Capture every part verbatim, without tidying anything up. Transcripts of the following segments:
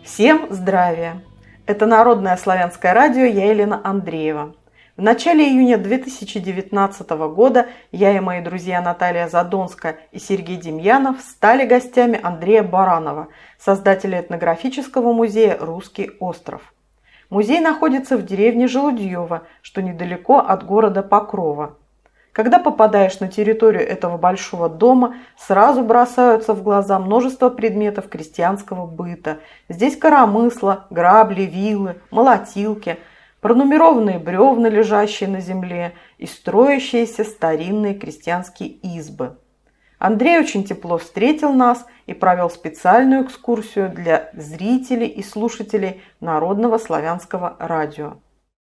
Всем здравия! Это Народное славянское радио, я Елена Андреева. В начале июня две тысячи девятнадцатого года я и мои друзья Наталья Задонская и Сергей Демьянов стали гостями Андрея Баранова, создателя этнографического музея «Русский остров». Музей находится в деревне Желудьево, что недалеко от города Покрова. Когда попадаешь на территорию этого большого дома, сразу бросаются в глаза множество предметов крестьянского быта. Здесь коромысла, грабли, вилы, молотилки, пронумерованные бревна, лежащие на земле, и строящиеся старинные крестьянские избы. Андрей очень тепло встретил нас и провел специальную экскурсию для зрителей и слушателей Народного славянского радио.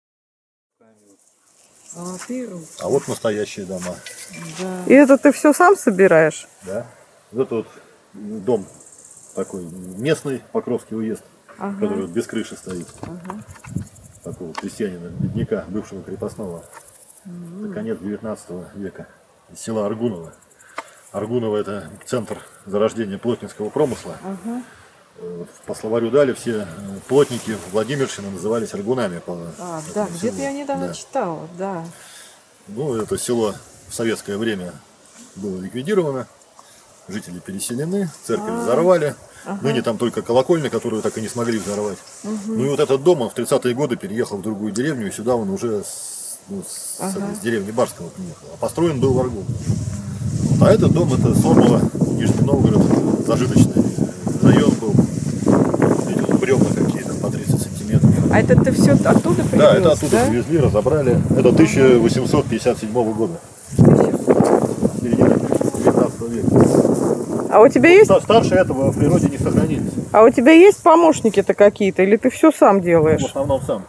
А вот настоящие дома. Да. И это ты все сам собираешь? Да. Вот вот дом такой местный, Покровский уезд, ага. который вот без крыши стоит. Ага. Такого крестьянина, бедняка, бывшего крепостного. Угу. Это конец девятнадцатого века. Из села Аргуново. Аргуново — это центр зарождения плотницкого промысла. Ага. По словарю Дали все плотники Владимирщины назывались аргунами. По а, да, где-то я недавно да. читала, да. Ну, это село в советское время было ликвидировано, жители переселены, церковь А-а-а. взорвали. Ага. Ныне там только колокольня, которую так и не смогли взорвать. Угу. Ну и вот этот дом, он в тридцатые годы переехал в другую деревню, и сюда он уже с, ну, с, ага. с деревни Барского приехал. А построен был в Аргунове. А этот дом — это Сормово, Нижний Новгород, зажиточный район был. Эти бревна какие-то по тридцать сантиметров. А это ты все оттуда привез? Да, это оттуда да? привезли, разобрали. Это тысяча восемьсот пятьдесят седьмого года. Середина девятнадцатого века. А у тебя есть... Старше этого в природе не сохранились. А у тебя есть помощники-то какие-то? Или ты все сам делаешь? В основном сам.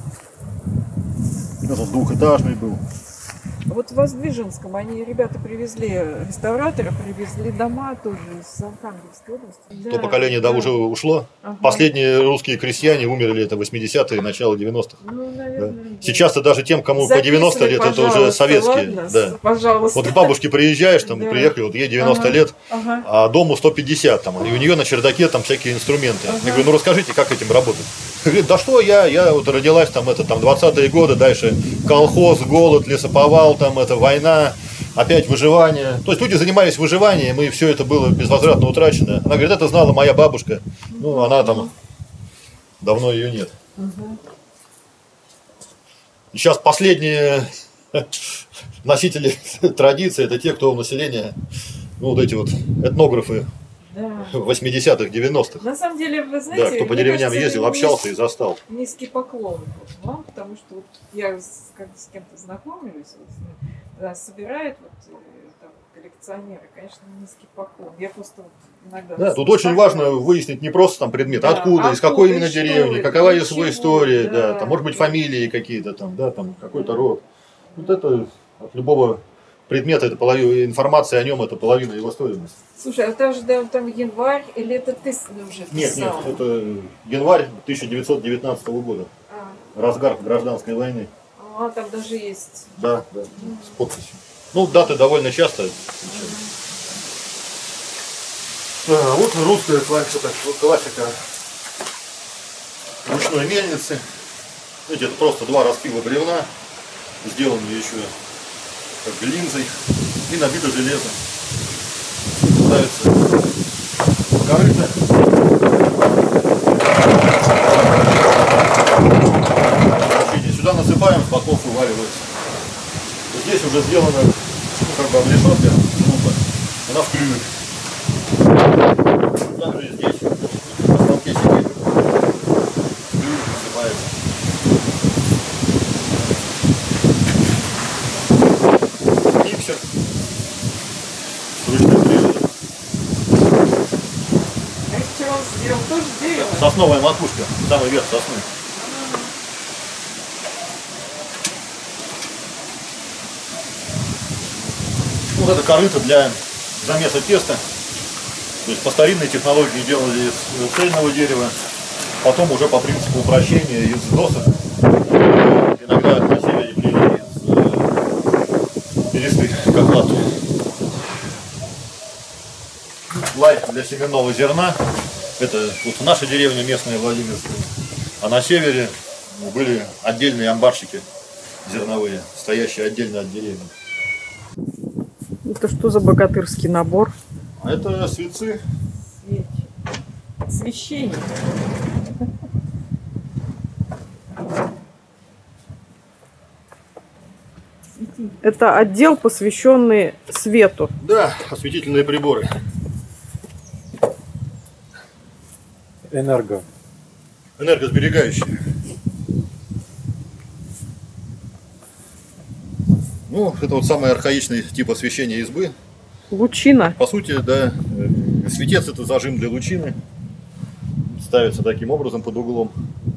Этот двухэтажный был. Вот в Воздвиженском они, ребята, привезли, реставраторы привезли дома тоже из Архангельской области. То да, поколение да, да уже ушло. Ага. Последние русские крестьяне умерли это восьмидесятые, начало девяностых. Ну, наверное, да. Да. Сейчас-то даже тем, кому по девяносто лет, это уже советские. Ладно, да. Пожалуйста. Вот к бабушке приезжаешь, там да. приехали, вот ей девяносто ага. лет, ага. а дому сто пятьдесят, там, и у нее на чердаке там всякие инструменты. Ага. Я говорю, ну расскажите, как этим работать? Говорит, да что я, я вот родилась там, это там двадцатые годы, дальше колхоз, голод, лесоповал, там это война, опять выживание. То есть люди занимались выживанием, и все это было безвозвратно утрачено. Она говорит, это знала моя бабушка, ну она там, давно ее нет. И сейчас последние носители традиции, это те, кто у населения, ну вот эти вот этнографы. Да. восьмидесятых, девяностых. На самом деле, вы знаете, да, кто по деревням кажется, ездил, общался и застал. Низкий поклон вам, потому что вот я как с кем-то знакомлюсь, вот, да, собирает вот, там, коллекционеры, конечно, низкий поклон. Я просто вот иногда... Да, тут очень важно выяснить не просто там предмет, да, откуда, откуда, из какой именно деревни, какова есть его история, да, да, там, может быть, фамилии какие-то, там, да, там, какой-то род. Вот это от любого предмета, это половина, информация о нем, это половина его стоимости. Слушай, а это же да, там январь, или это ты уже писал? Нет, нет, это январь тысяча девятьсот девятнадцатого года. А. Разгар гражданской войны. А, там даже есть. Да, да, mm. с подписью. Ну, даты довольно часто. Mm. А, вот русская классика, классика ручной мельницы. Видите, это просто два распила бревна, сделанные еще как линзой, и набито железом. Ставится корыто. Сюда насыпаем, с боков уваривается. Здесь уже сделана, ну, как бы решетка, трубка, она в клювик. Также здесь на столке сидит, в клювик насыпается. Миксер. Сосновая макушка, самый верх сосны. Вот это корыто для замеса теста. То есть по старинной технологии делали из цельного дерева, потом уже по принципу упрощения из досок. Иногда относили они плели из бересты, как лату. Лайк для семенного зерна. Это вот наша деревня местная, Владимирская. А на севере были отдельные амбарщики зерновые, стоящие отдельно от деревни. Это что за богатырский набор? А это свецы. Священник. Это отдел, посвященный свету. Да, осветительные приборы. Энерго. Энергосберегающие. Ну, это вот самый архаичный тип освещения избы. Лучина. По сути, да, светец — это зажим для лучины. Ставится таким образом под углом.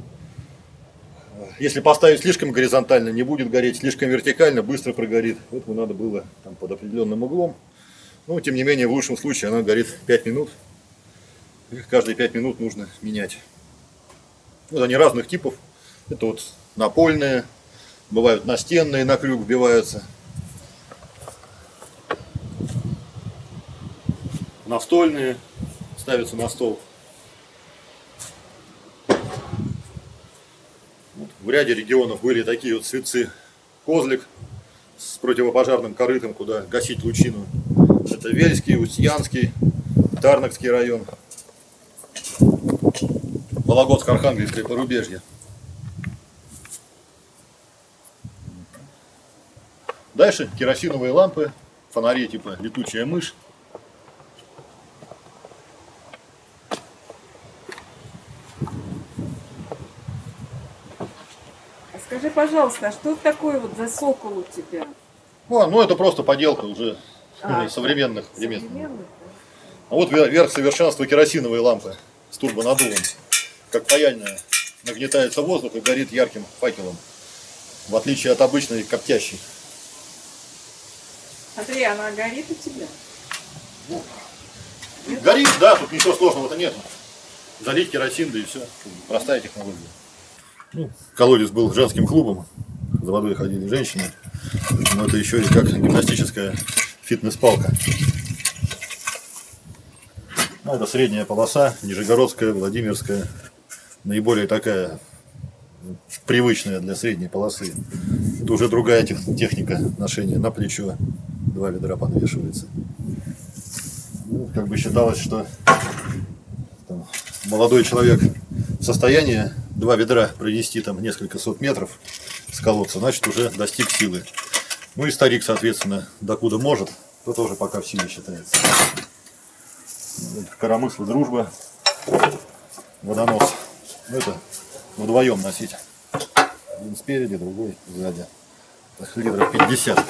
Если поставить слишком горизонтально, не будет гореть, слишком вертикально, быстро прогорит. Поэтому надо было там под определенным углом. Но, тем не менее, в лучшем случае она горит пять минут. Их каждые пять минут нужно менять. Вот они разных типов. Это вот напольные, бывают настенные, на крюк вбиваются. Настольные, ставятся на стол. Вот в ряде регионов были такие вот светцы. Козлик с противопожарным корытом, куда гасить лучину. Это Вельский, Устьянский, Тарнакский район. Вологодско-Архангельское порубежье. Дальше керосиновые лампы, фонари типа летучая мышь. Скажи, пожалуйста, а что такое вот за сокол у тебя? О, ну это просто поделка уже А, современных времен. современных, А вот верх совершенства — керосиновые лампы с турбонаддувом. Как паяльная, нагнетается воздух и горит ярким факелом, в отличие от обычной коптящей. Смотри, она горит у тебя? Горит, да, тут ничего сложного-то нет. Залить керосин, да и все. Простая технология. Ну, колодец был женским клубом, за водой ходили женщины. Но это еще и как гимнастическая фитнес-палка. Ну, это средняя полоса, Нижегородская, Владимирская. Наиболее такая привычная для средней полосы. Это уже другая тех, техника ношения. На плечо два ведра подвешивается. Ну, как бы считалось, что там, молодой человек в состоянии два ведра пронести там несколько сот метров с колодца, значит, уже достиг силы. Ну и старик, соответственно, докуда может, то тоже пока в силе считается. Коромысл, дружба, водонос. Ну, это вдвоем носить. Один спереди, другой сзади. Так, литров пятьдесят.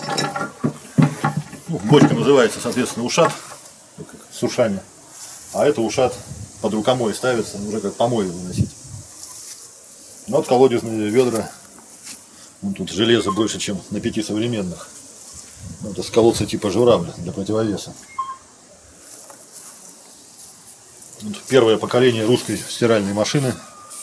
Ну, бочка называется, соответственно, ушат с ушами. А это ушат под рукомой ставится, уже как помой выносить. Ну, вот колодезные ведра. Ну, тут железо больше, чем на пяти современных. Ну, это с колодца типа журавля для противовеса. Вот первое поколение русской стиральной машины.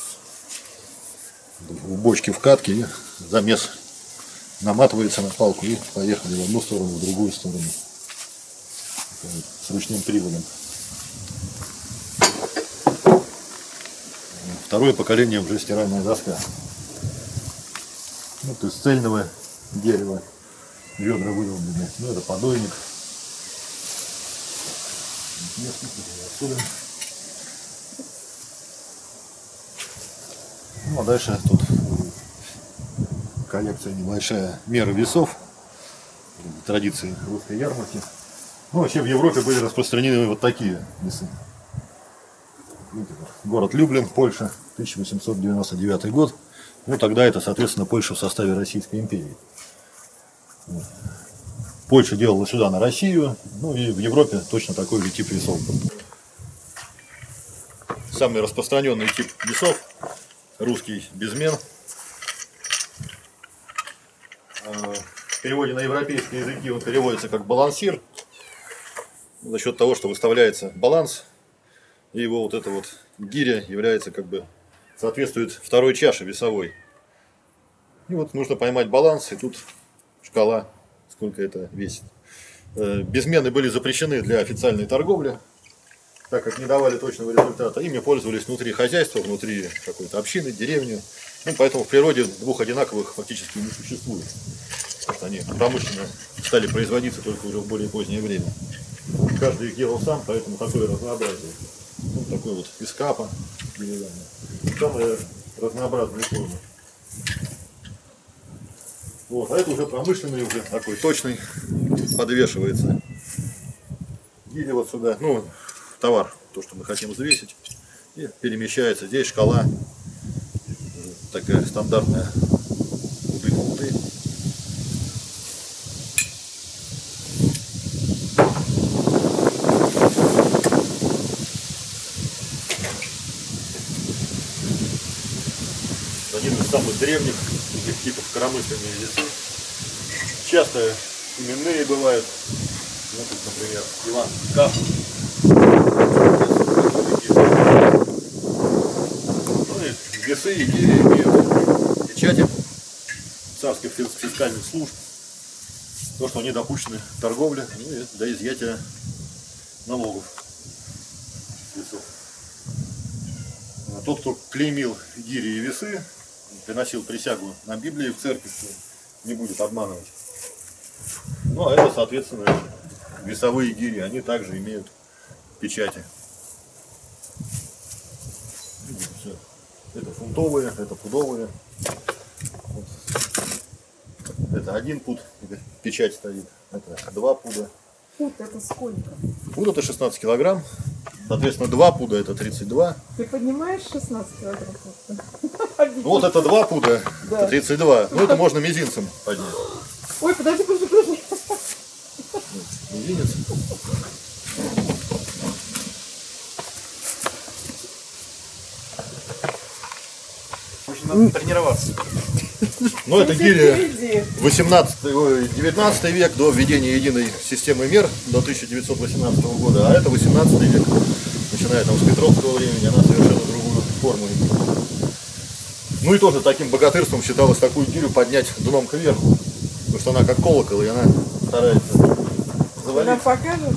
В бочке вкатки, и замес наматывается на палку и поехали в одну сторону, в другую сторону. С ручным приводом. Второе поколение уже стиральная доска. Вот из цельного дерева ведра вырублены. Ну, это подойник. Ну, а дальше тут коллекция небольшая, меры весов, традиции русской ярмарки. Ну, вообще в Европе были распространены вот такие весы. Город Люблин, Польша, тысяча восемьсот девяносто девятый год. Ну, тогда это, соответственно, Польша в составе Российской империи. Польша делала сюда на Россию, ну и в Европе точно такой же тип весов был. Самый распространенный тип весов — русский безмен. В переводе на европейские языки он переводится как балансир. За счет того, что выставляется баланс, и его вот эта вот гиря является как бы соответствует второй чаше весовой. И вот нужно поймать баланс, и тут шкала, сколько это весит. Безмены были запрещены для официальной торговли. так как не давали точного результата, ими пользовались внутри хозяйства, внутри какой-то общины, деревни. Ну, поэтому в природе двух одинаковых фактически не существует. Потому что они промышленно стали производиться только уже в более позднее время. Каждый их делал сам, поэтому такое разнообразие. Вот такой вот из капа деревянный. Самые разнообразные формы. Вот, а это уже промышленный, уже такой точный, подвешивается. Или вот сюда, ну, товар, то, что мы хотим взвесить, и перемещается. Здесь шкала такая стандартная, пуды-пуды. Один из самых древних таких типов коромысленные весы. Часто именные бывают. Вот тут, например, Иван Каф. Ну и весы и гири имеют печати царских фискальных служб. То, что они допущены к торговле, ну и до изъятия налогов с весов. Тот, кто клеймил гири и весы, приносил присягу на Библии в церковь, что не будет обманывать. Ну а это, соответственно, весовые гири, они также имеют печати. Все. Это фунтовые, это пудовые. Вот. Это один пуд, печать стоит. Это два пуда. Пуд это сколько? Пуд это шестнадцать килограмм. Соответственно, два пуда это тридцать два. Ты поднимаешь шестнадцать килограмм? Ну, вот это два пуда, да. Это тридцать два. Ну это можно мизинцем поднять. Ой, подожди, подожди, подожди. Мизинец. Очень надо тренироваться. Ну это гири восемнадцатый, девятнадцатый век, до введения единой системы мер до тысяча девятьсот восемнадцатого года, а это восемнадцатый век, начиная там с Петровского времени, она совершенно другую форму имеет. Ну и тоже таким богатырством считалось такую гирю поднять дном кверху, потому что она как колокол, и она старается завалить. Нам покажешь?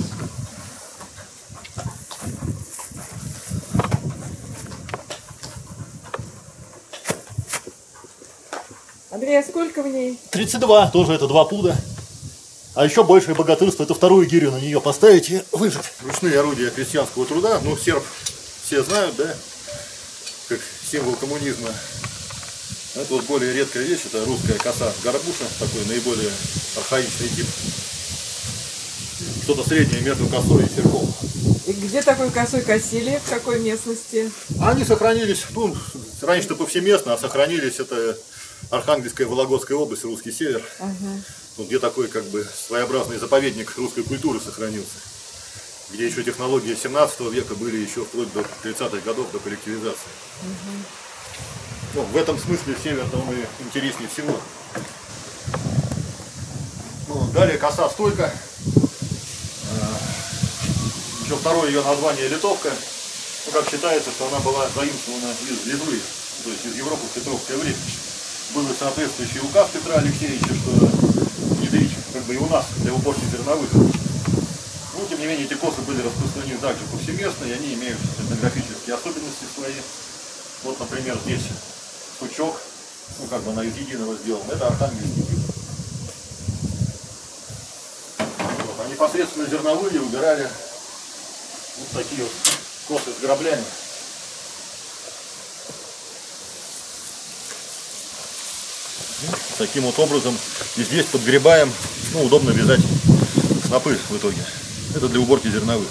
Андрей, а сколько в ней? тридцать два, тоже это два пуда. А еще большее богатырство — это вторую гирю на нее поставить и выжать. Ручные орудия крестьянского труда, ну серп все знают, да, как символ коммунизма. Это вот более редкая вещь, это русская коса горбуша, такой наиболее архаичный тип. Что-то среднее между косой и серпом. И где такой косой косили? В какой местности? Они сохранились, ну, раньше-то повсеместно, а сохранились это Архангельская, Вологодская область, русский север. Ага. Вот где такой как бы своеобразный заповедник русской культуры сохранился. Где еще технологии семнадцатого века были еще вплоть до тридцатых годов, до коллективизации. Угу. Ну, в этом смысле север там и интереснее всего. Ну, далее коса стойка. Еще второе ее название литовка. Ну, как считается, что она была заимствована из Литвы, то есть из Европы в Петровское время. Был и соответствующий указ Петра Алексеевича, что внедрить как бы и у нас для уборки зерновых. Но, тем не менее, эти косы были распространены также повсеместно, и они имеют этнографические особенности свои. Вот, например, здесь сучок, ну как бы она из единого сделана, это архангельский тип. Вот, а непосредственно зерновые убирали вот такие вот косы с граблями. Таким вот образом и здесь подгребаем, ну удобно вязать снопы в итоге. Это для уборки зерновых.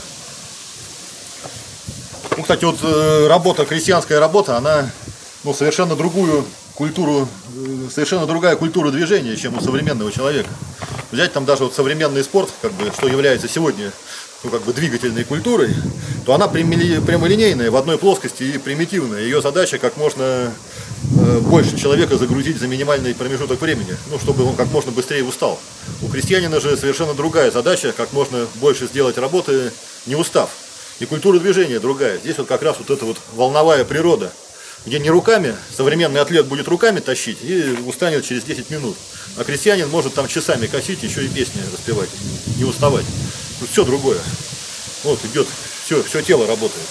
Ну, кстати, вот э, работа, крестьянская работа, она ну, совершенно другую культуру, э, совершенно другая культура движения, чем у современного человека. Взять там даже вот современный спорт, как бы, что является сегодня ну, как бы двигательной культурой, то она прямолинейная, в одной плоскости и примитивная. Ее задача как можно больше человека загрузить за минимальный промежуток времени, ну, чтобы он как можно быстрее устал. У крестьянина же совершенно другая задача, как можно больше сделать работы, не устав. И культура движения другая. Здесь вот как раз вот эта вот волновая природа, где не руками, современный атлет будет руками тащить и устанет через десять минут. А крестьянин может там часами косить, еще и песни распевать, не уставать. Тут все другое. Вот идет все, все тело работает.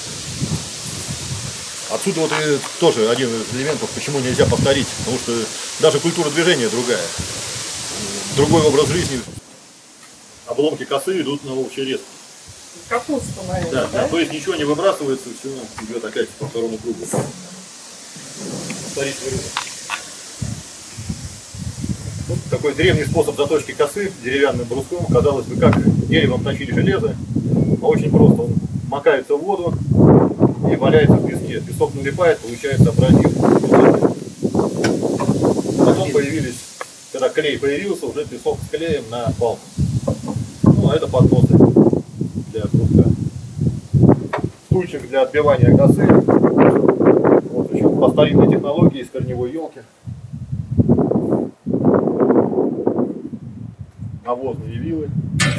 Отсюда вот и тоже один из элементов, почему нельзя повторить, потому что даже культура движения другая, другой образ жизни. Обломки косы идут на общий рез. Капуста, наверное, Да, да? да, то есть ничего не выбрасывается, все идет опять по второму кругу. Повторить вырез. Вот такой древний способ заточки косы деревянным бруском. Казалось бы, как деревом точили железо, а очень просто. Он макается в воду и валяется в песке. Песок налипает, получается абразив. Потом появились, когда клей появился, уже песок с клеем на палку. Ну, а это подносы для бруска. Стульчик для отбивания косы. Вот еще по старинной технологии из корневой елки. Навозные вилы.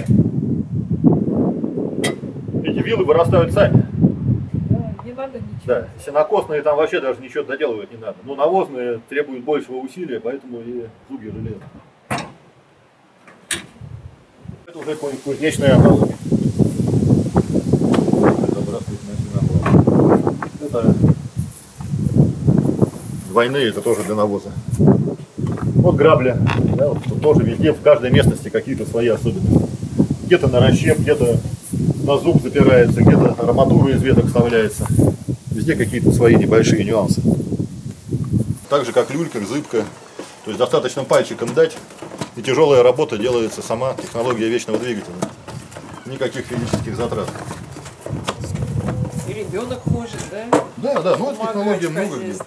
Эти вилы вырастают сами. Да, не надо ничего. Да, сенокосные там вообще даже ничего доделывать не надо. Но навозные требуют большего усилия, поэтому и зубья железа. Это уже кузнечная аналогия. Это двойные, это тоже для навоза. Вот грабли. Да, вот тут тоже везде, в каждой местности какие-то свои особенности. Где-то на расщеп, где-то на зуб запирается, где-то арматура из веток вставляется. Везде какие-то свои небольшие нюансы. Так же как люлька, зыбка. То есть достаточно пальчиком дать, и тяжелая работа делается сама, технология вечного двигателя. Никаких физических затрат. И ребенок может, да? Да, да, ну это технология много где.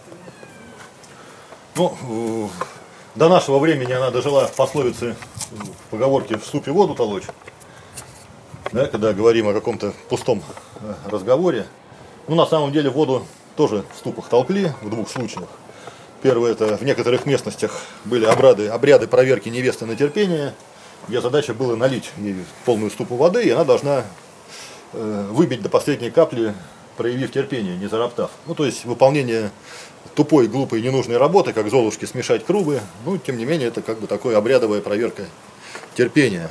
Ну, до нашего времени она дожила в пословице, в поговорке «в ступе воду толочь». Да, когда говорим о каком-то пустом разговоре. Ну, на самом деле, воду тоже в ступах толкли в двух случаях. Первое, это в некоторых местностях были обряды, обряды проверки невесты на терпение, где задача была налить ей полную ступу воды, и она должна э, выбить до последней капли, проявив терпение, не зароптав. Ну, то есть выполнение тупой, глупой, ненужной работы, как золушки смешать крубы, ну, тем не менее, это как бы такая обрядовая проверка терпения.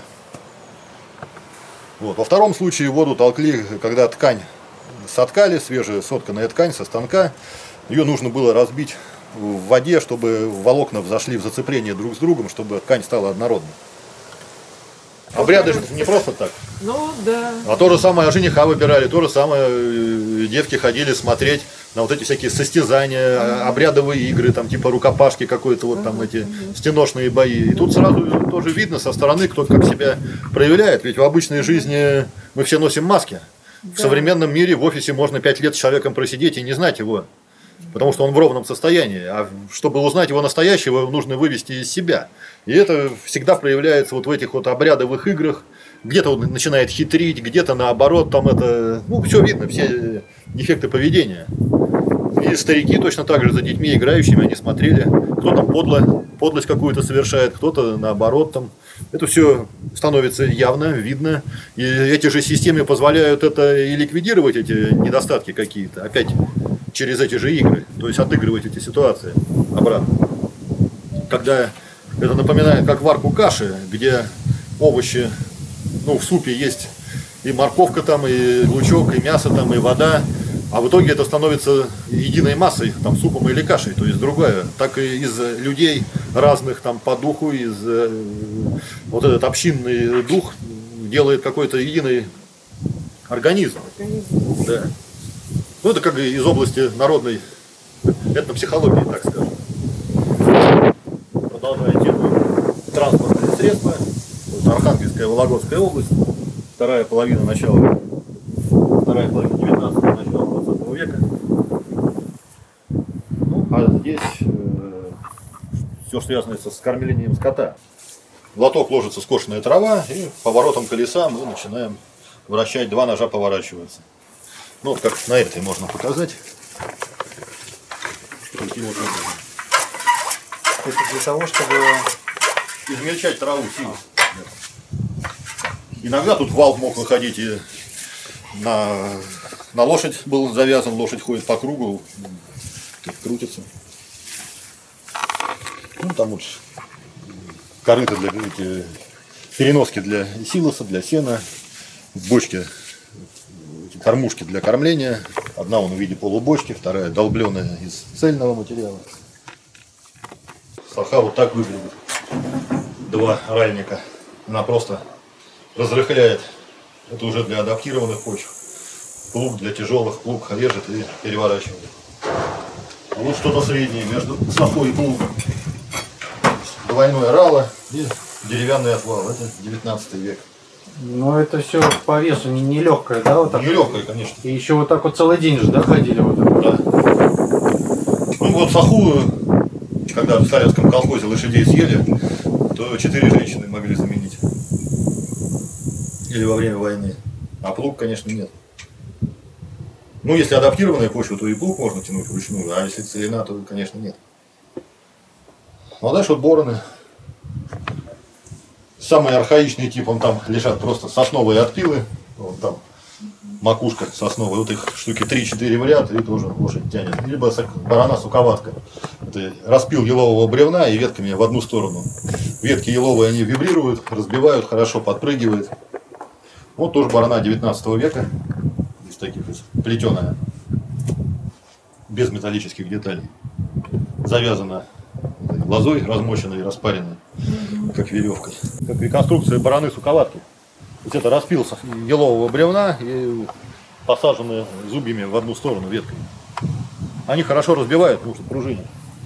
Вот. Во втором случае воду толкли, когда ткань соткали, свежая сотканная ткань со станка, ее нужно было разбить в воде, чтобы волокна взошли в зацепление друг с другом, чтобы ткань стала однородной. Обряды же не просто так. Ну, да. А то же самое жениха выбирали, то же самое девки ходили смотреть на вот эти всякие состязания, mm-hmm. обрядовые игры, там типа рукопашки какой-то, вот там эти mm-hmm. стеношные бои. И тут сразу тоже видно со стороны, кто как себя проявляет. Ведь в обычной жизни мы все носим маски. Да. В современном мире в офисе можно пять лет с человеком просидеть и не знать его. Потому что он в ровном состоянии. А чтобы узнать его настоящего, нужно вывести из себя. И это всегда проявляется вот в этих вот обрядовых играх. Где-то он начинает хитрить, где-то наоборот, там это, ну, все видно, все дефекты поведения. И старики точно так же за детьми играющими, они смотрели, кто там подло, подлость какую-то совершает, кто-то наоборот там. Это все становится явно, видно. И эти же системы позволяют это и ликвидировать, эти недостатки какие-то, опять через эти же игры. То есть отыгрывать эти ситуации обратно. Когда это напоминает как варку каши, где овощи, ну, в супе есть и морковка там, и лучок, и мясо там, и вода. А в итоге это становится единой массой, там, супом или кашей, то есть другое. Так и из людей разных там по духу, из вот этот общинный дух делает какой-то единый организм. организм. Да. Ну, это как и из области народной этнопсихологии, так скажем. Продолжая тему транспортные средства. Вот Архангельская, Вологодская область. Вторая половина начала, вторая половина девятнадцатого, начала двадцатого века. Ну, а здесь э, все, что связано с кормлением скота. В лоток ложится скошенная трава, и поворотом колеса мы начинаем вращать, два ножа поворачиваются. Ну, вот как на этой можно показать. Таким вот образом. Это для того, чтобы измельчать траву сильно. Иногда тут вал мог выходить, и на, на лошадь был завязан, лошадь ходит по кругу, крутится. Ну, там вот корыто для эти, переноски для силоса, для сена, в бочке кормушки для кормления. Одна он в виде полубочки, вторая долбленная из цельного материала. Саха вот так выглядит. Два ральника. Она просто разрыхляет. Это уже для адаптированных почв. Плуг для тяжелых, плуг режет и переворачивает. А вот что-то среднее между сахой и плугом. Двойное рало и деревянный отвал. Это девятнадцатый век. Но это все по весу не, не легкое, да? Вот так? Не легкое, конечно. И еще вот так вот целый день же, да, ходили? Вот так? Да. Ну вот саху, когда в советском колхозе лошадей съели, то четыре женщины могли заменить. Или во время войны. А плуг, конечно, нет. Ну, если адаптированная почва, то и плуг можно тянуть вручную, а если целина, то, конечно, нет. Ну, а дальше вот бороны. Самый архаичный тип, он там лежат просто сосновые отпилы. Вот там макушка сосновая, вот их штуки три-четыре в ряд, и тоже лошадь тянет. Либо барана-суковатка. Это распил елового бревна и ветками в одну сторону. Ветки еловые, они вибрируют, разбивают, хорошо подпрыгивают. Вот тоже барана девятнадцатого века. Из таких, из плетеная. Без металлических деталей. Завязана лозой, размоченной и распаренной, как веревкой. Как реконструкция бараны-суковатки. То есть это распил елового бревна и посаженные зубьями в одну сторону ветками. Они хорошо разбивают, потому что пружинят.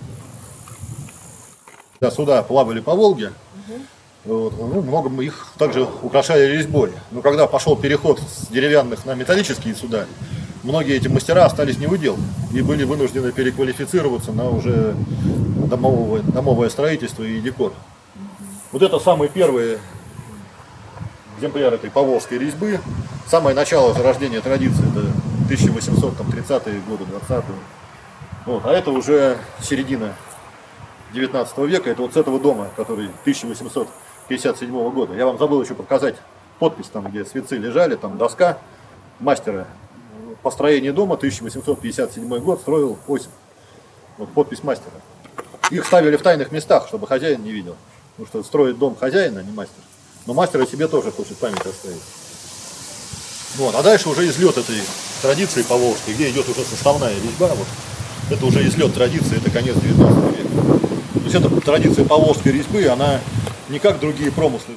Когда сюда плавали по Волге, вот, ну, много мы их также украшали резьбой. Но когда пошел переход с деревянных на металлические суда, многие эти мастера остались не в удел и были вынуждены переквалифицироваться на уже домовое, домовое строительство и декор. Вот это самые первые экземпляр этой поволжской резьбы. Самое начало зарождения традиции, это тысяча восемьсот тридцатые годы, двадцатые. Вот, а это уже середина девятнадцатого века, это вот с этого дома, который тысяча восемьсот пятьдесят седьмого года. Я вам забыл еще показать подпись, там где свитцы лежали, там доска мастера. Построение дома тысяча восемьсот пятьдесят седьмой год, строил Осип. Вот подпись мастера. Их ставили в тайных местах, чтобы хозяин не видел. Потому что строит дом хозяина, а не мастер. Но мастер о себе тоже хочет память оставить. Вот. А дальше уже излет этой традиции поволжской, где идет уже составная резьба. Вот. Это уже излет традиции, это конец девятнадцатого века. То есть эта традиция поволжской резьбы, она не как другие промыслы.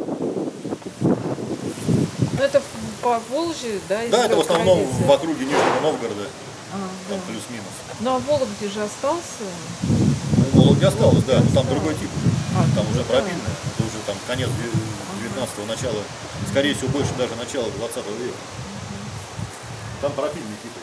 Ну это по Волжье, да? Да, это в основном традиция. в округе Нижнего Новгорода, А, там да. плюс-минус. Ну а в Вологде же остался. Ну, в Вологде осталось, да, но там другой тип. А, Там уже да. пропильное, это уже там конец девятнадцатого, начало, скорее всего, больше даже начала двадцатого века. Там пропильный тип.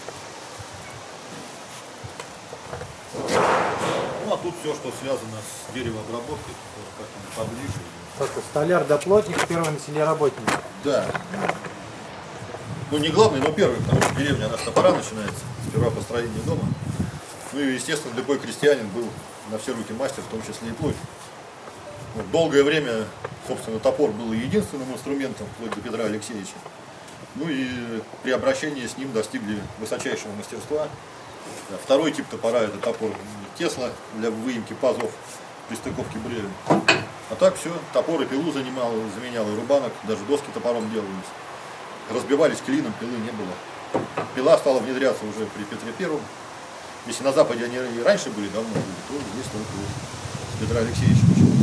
Ну а тут все, что связано с деревообработкой, как-то поближе. Как-то столяр да плотник, первый на селе работник. Да. Ну не главный, но первый, потому что деревня, она с топора начинается, сперва построение дома. Ну и, естественно, любой крестьянин был на все руки мастер, в том числе и плотник. Вот, долгое время, собственно, топор был единственным инструментом, вплоть до Петра Алексеевича. Ну и при обращении с ним достигли высочайшего мастерства. Второй тип топора — это топор Тесла для выемки пазов при стыковке бревен. А так все, топор и пилу занимал, заменял и рубанок, даже доски топором делались. Разбивались клином, пилы не было. Пила стала внедряться уже при Петре Первом. Если на Западе они и раньше были, давно были, то здесь только вот с Петра Алексеевича началось.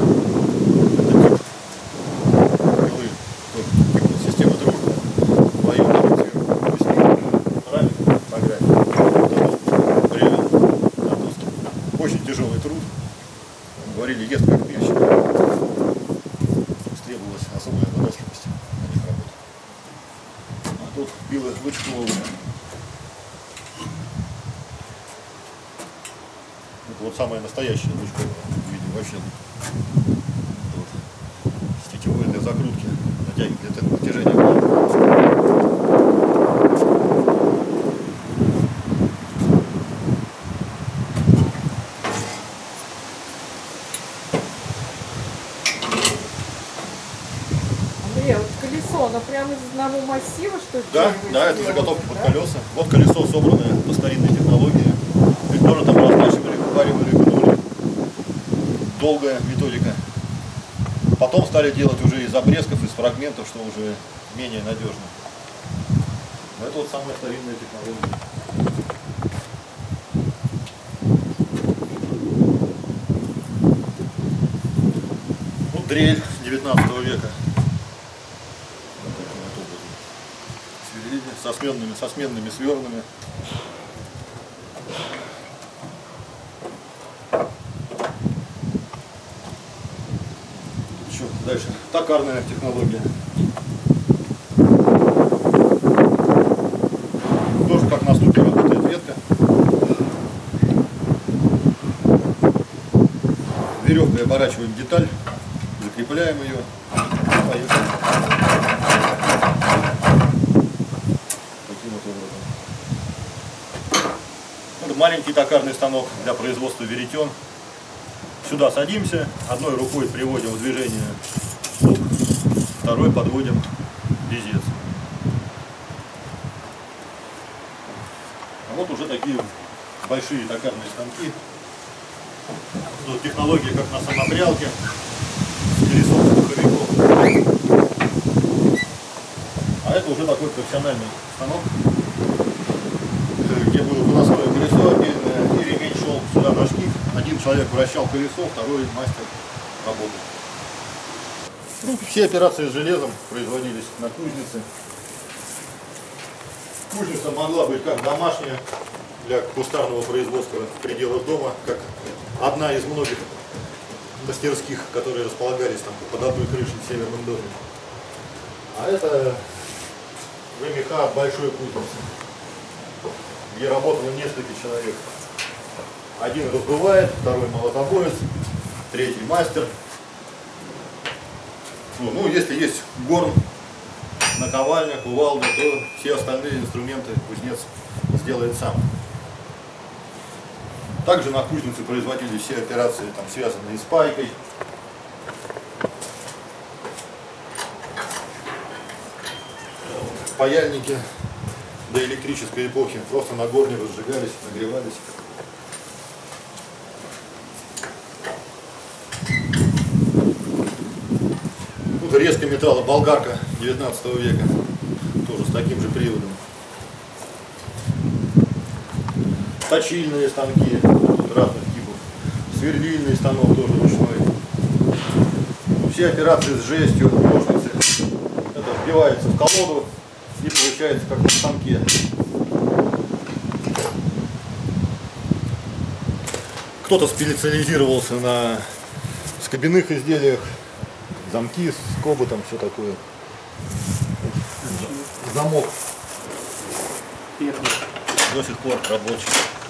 Пилы, тоже типа система дружбы, военная рамик, программе, бревен, очень тяжелый труд. Говорили, ест как пильщик. Требовалась особая выносливость на них работать. А тут пилы лучковые. Это вот самая настоящая лучковая в виде вообще. Вот. С тетивой для закрутки, натяги для натяжения. Оно прямо из одного массива, что ли? Да, да, это заготовки под колеса. Вот колесо собранное по старинной технологии. Их тоже там размачивали, вываривали, гнули. Долгая методика. Потом стали делать уже из обрезков, из фрагментов, что уже менее надежно. Но это вот самая старинная технология. Вот дрель девятнадцатого века. Вот таким вот образом. Сверлили со сменными, со сменными сверлами. Еще дальше. Токарная технология. Тоже как на ступе работает ветка. Веревкой оборачиваем деталь, закрепляем ее. Поехали. Таким вот образом. Это маленький токарный станок для производства веретен. Сюда садимся, одной рукой приводим в движение лук, второй подводим резец. А вот уже такие большие токарные станки. Тут технология как на самопрялке, с колесом пуховиков. А это уже такой профессиональный станок, где было выносное колесо отдельное, и ремень шел сюда на шкив. Один человек вращал колесо, второй мастер работал. Ну, все операции с железом производились на кузнице. Кузница могла быть как домашняя, для кустарного производства в пределах дома, как одна из многих мастерских, которые располагались там под одной крышей в Северном доме. А это ВМХ большой кузницы, где работало несколько человек. Один раздувает, второй молотобоец, третий мастер. Ну, ну если есть горн, наковальня, кувалда, то все остальные инструменты кузнец сделает сам. Также на кузнице производились все операции, там, связанные с пайкой. Паяльники до электрической эпохи просто на горне разжигались, нагревались. Тут резко металла болгарка девятнадцатого века, тоже с таким же приводом. Точильные станки разных типов, сверлильный станок тоже ручной. Все операции с жестью, ножницы, это вбивается в колоду и получается как на станке. Кто-то специализировался на скобяных изделиях, замки, скобы, там все такое. Замок до сих пор рабочий.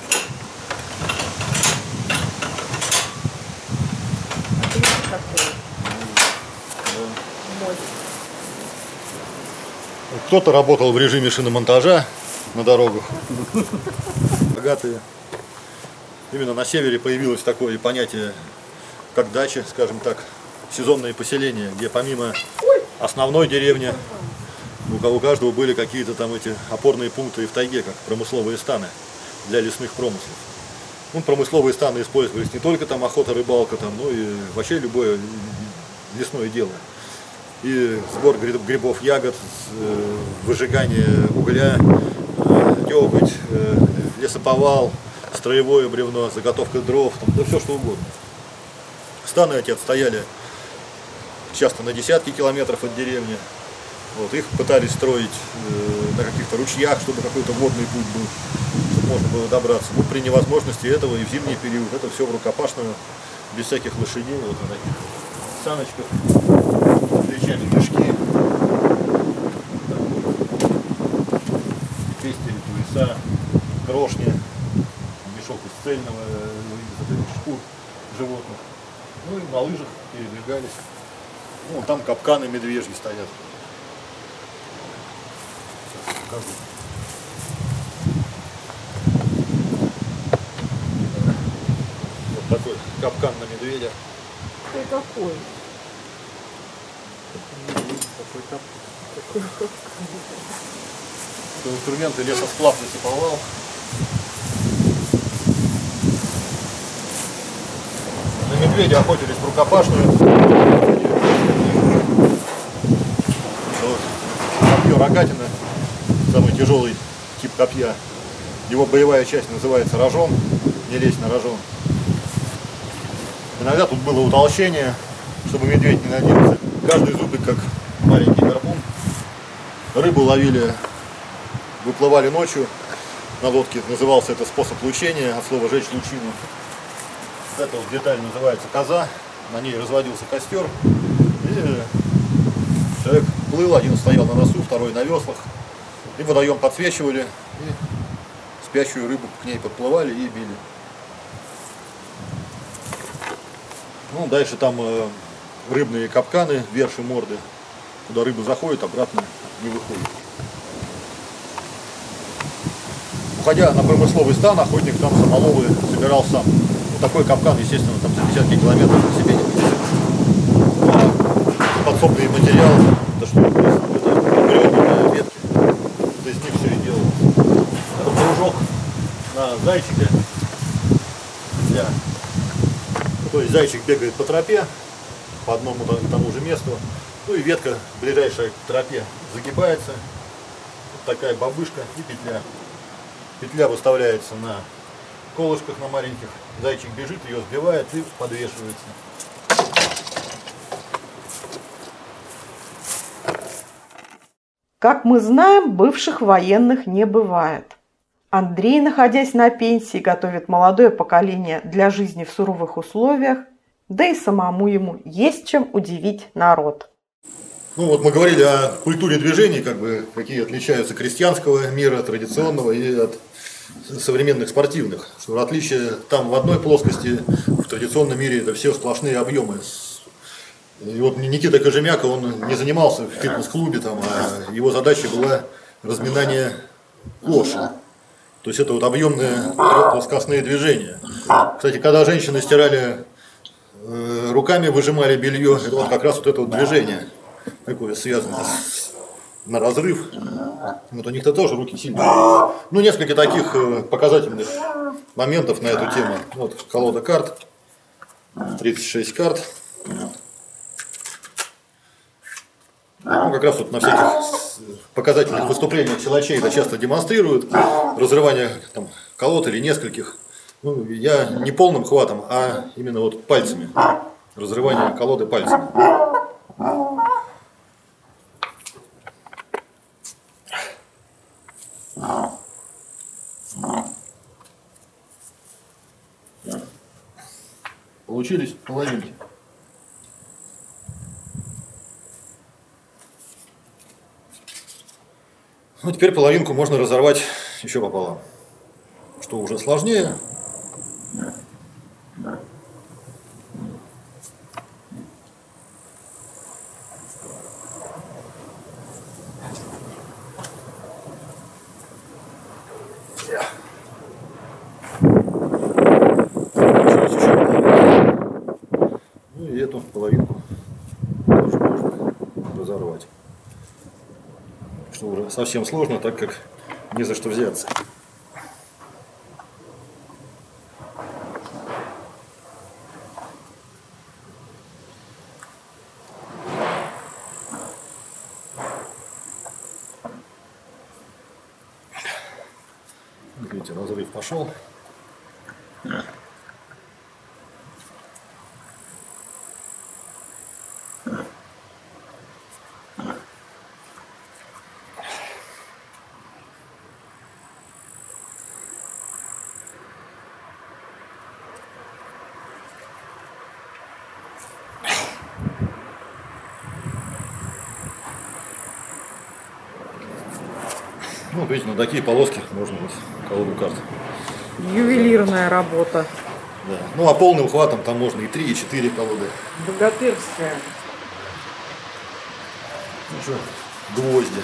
Кто-то работал в режиме шиномонтажа на дорогах. Богатые. Именно на севере появилось такое понятие, как дача, скажем так, сезонные поселения, где помимо основной деревни у каждого были какие-то там эти опорные пункты и в тайге, как промысловые станы для лесных промыслов. Ну, промысловые станы использовались не только там охота, рыбалка, там, но и вообще любое лесное дело. И сбор грибов, ягод, выжигание угля, деготь, лесоповал, строевое бревно, заготовка дров, там, да все что угодно. Станы эти отстояли часто на десятки километров от деревни. Вот, их пытались строить э, на каких-то ручьях, чтобы какой-то водный путь был, чтобы можно было добраться. Но при невозможности этого и в зимний период это все в рукопашную, без всяких лошадей, вот на таких саночках, встречали мешки, пестели, туеса, крошни, мешок из цельного, из шкур животных. Ну и на лыжах передвигались. Ну, там капканы медвежьи стоят. Покажу. Вот такой капкан на медведя. Ты какой? Такой капкан. Это инструменты лесосплав, лесоповал. На медведя охотились в рукопашную. Вот. Рогатина самый тяжелый тип копья. Его боевая часть называется рожон, не лезь на рожон. Иногда тут было утолщение, чтобы медведь не наделся. Каждый зубик как маленький гарпун. Рыбу ловили, выплывали ночью на лодке. Назывался это способ лучения, от слова жечь лучину. Эта вот деталь называется коза. На ней разводился костер. И человек плыл, один стоял на носу, второй на веслах. И водоем подсвечивали. И спящую рыбу к ней подплывали и били. Ну, дальше там э, рыбные капканы, верши морды, куда рыба заходит, обратно не выходит. Уходя на промысловый стан, охотник там самоловы собирал сам. Ну, такой капкан, естественно, там за десятки километров на себе не вытянет. А подсобный материал, это что, это бревна, ветки, это из них все и делал. Это кружок на зайчика. Yeah. То есть зайчик бегает по тропе, по одному тому же месту, ну и ветка, ближайшая к тропе, загибается, вот такая бабышка и петля. Петля выставляется на колышках на маленьких, зайчик бежит, ее сбивает и подвешивается. Как мы знаем, бывших военных не бывает. Андрей, находясь на пенсии, готовит молодое поколение для жизни в суровых условиях, да и самому ему есть чем удивить народ. Ну вот мы говорили о культуре движений, как бы, какие отличаются крестьянского мира, традиционного и от современных спортивных. Что отличие там в одной плоскости, в традиционном мире это все сплошные объемы. И вот Никита Кожемяка, он не занимался в фитнес-клубе, там, а его задача была разминание кожи. То есть это вот объемные плоскостные движения. Кстати, когда женщины стирали э, руками, выжимали белье, это вот как раз вот это вот движение такое связано с, на разрыв. Вот у них-то тоже руки сильные. Ну, несколько таких э, показательных моментов на эту тему. Вот колода карт, тридцать шесть карт. Ну, как раз вот на всяких показательных выступлениях силачей это часто демонстрируют. Разрывание там, колод или нескольких. Ну, я не полным хватом, а именно вот пальцами. Разрывание колоды пальцами. Получились половинки. Ну, теперь половинку можно разорвать еще пополам, что уже сложнее. Ну и эту половинку тоже можно разорвать. Что уже совсем сложно, так как не за что взяться. Видите, разрыв пошел. Ну, видите, на такие полоски можно вот колоду карт. Ювелирная работа. Да. Ну, а полным хватом там можно и три, и четыре колоды. Богатырская. Ну что, гвозди.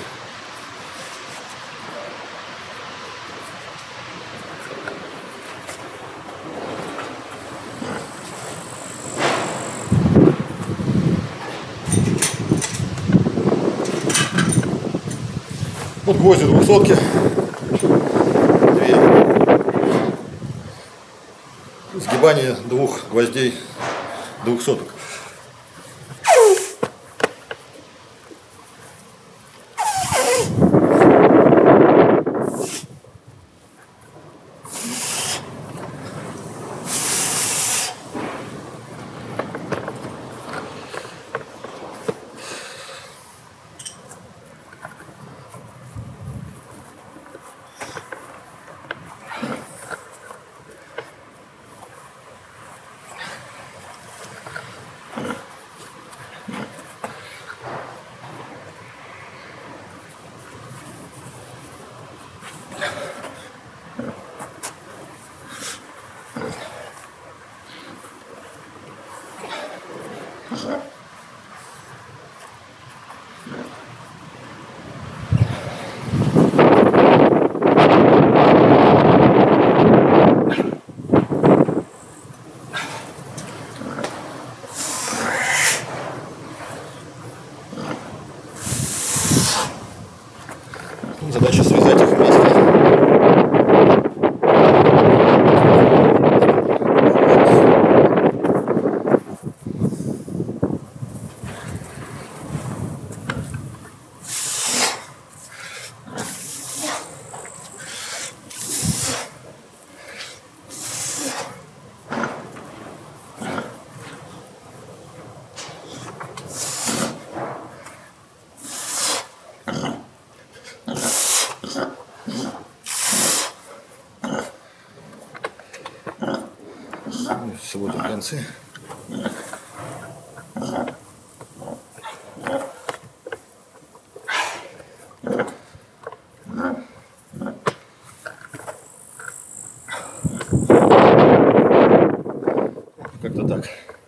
Вот гвозди двухсотки. Две. Сгибание двух гвоздей двухсоток. Сводим концы. Как-то так.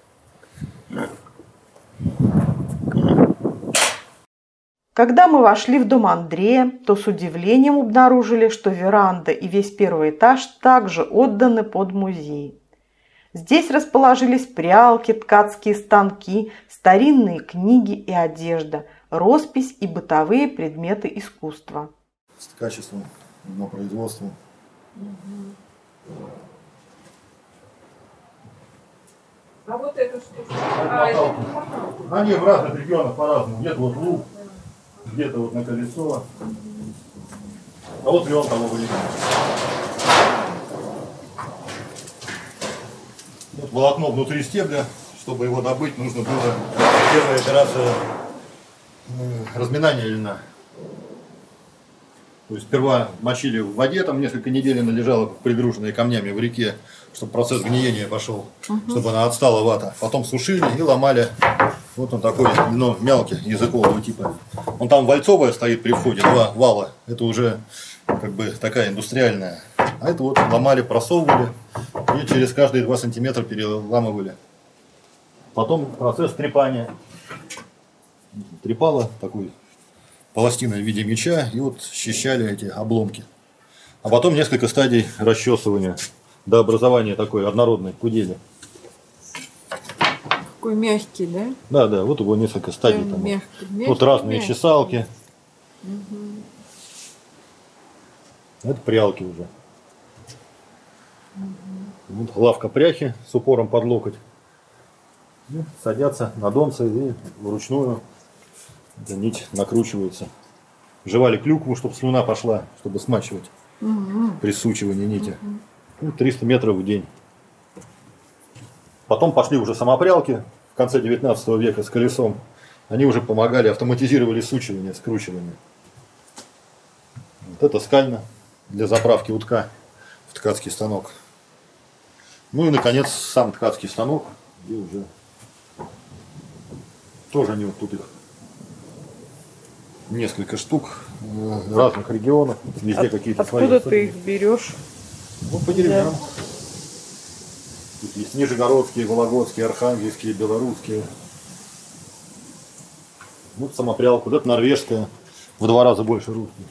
Когда мы вошли в дом Андрея, то с удивлением обнаружили, что веранда и весь первый этаж также отданы под музей. Здесь расположились прялки, ткацкие станки, старинные книги и одежда, роспись и бытовые предметы искусства. С качеством, на производство. А вот это что? А, это... Они в разных регионах по-разному. Где-то вот лук, где-то вот на колесо. А вот лен того были. Вот волокно внутри стебля. Чтобы его добыть, нужно было первая операция разминания льна. То есть сперва мочили в воде, там несколько недель она лежала пригруженная камнями в реке, чтобы процесс гниения пошел, uh-huh. чтобы она отстала вата. Потом сушили и ломали. Вот он такой, ну, мелкий, языкового типа. Он там вальцовая стоит при входе, два вала. Это уже как бы такая индустриальная. А это вот ломали, просовывали и через каждые два сантиметра переламывали. Потом процесс трепания. Трепало такой пластиной в виде меча и вот счищали эти обломки. А потом несколько стадий расчесывания до образования такой однородной кудели. Такой мягкий, да? Да, да, вот его несколько стадий. Там. Мягкий, мягкий, вот разные мягкий. чесалки. Угу. Это прялки уже. Угу. Вот лавка пряхи с упором под локоть. И садятся на донцы и вручную эта нить накручивается. Жевали клюкву, чтобы слюна пошла, чтобы смачивать угу. присучивание нити. Угу. Ну, триста метров в день. Потом пошли уже самопрялки в конце девятнадцатого века с колесом. Они уже помогали, автоматизировали сучивание, скручивание. Вот это скальна для заправки утка в ткацкий станок. Ну и, наконец, сам ткацкий станок, где уже тоже они вот тут их несколько штук разных регионов, везде От, какие-то свои. Откуда ты их берешь? Вот по деревням. Тут есть нижегородские, вологодские, архангельские, белорусские. Вот самопрялка, вот это норвежская, в два раза больше русских.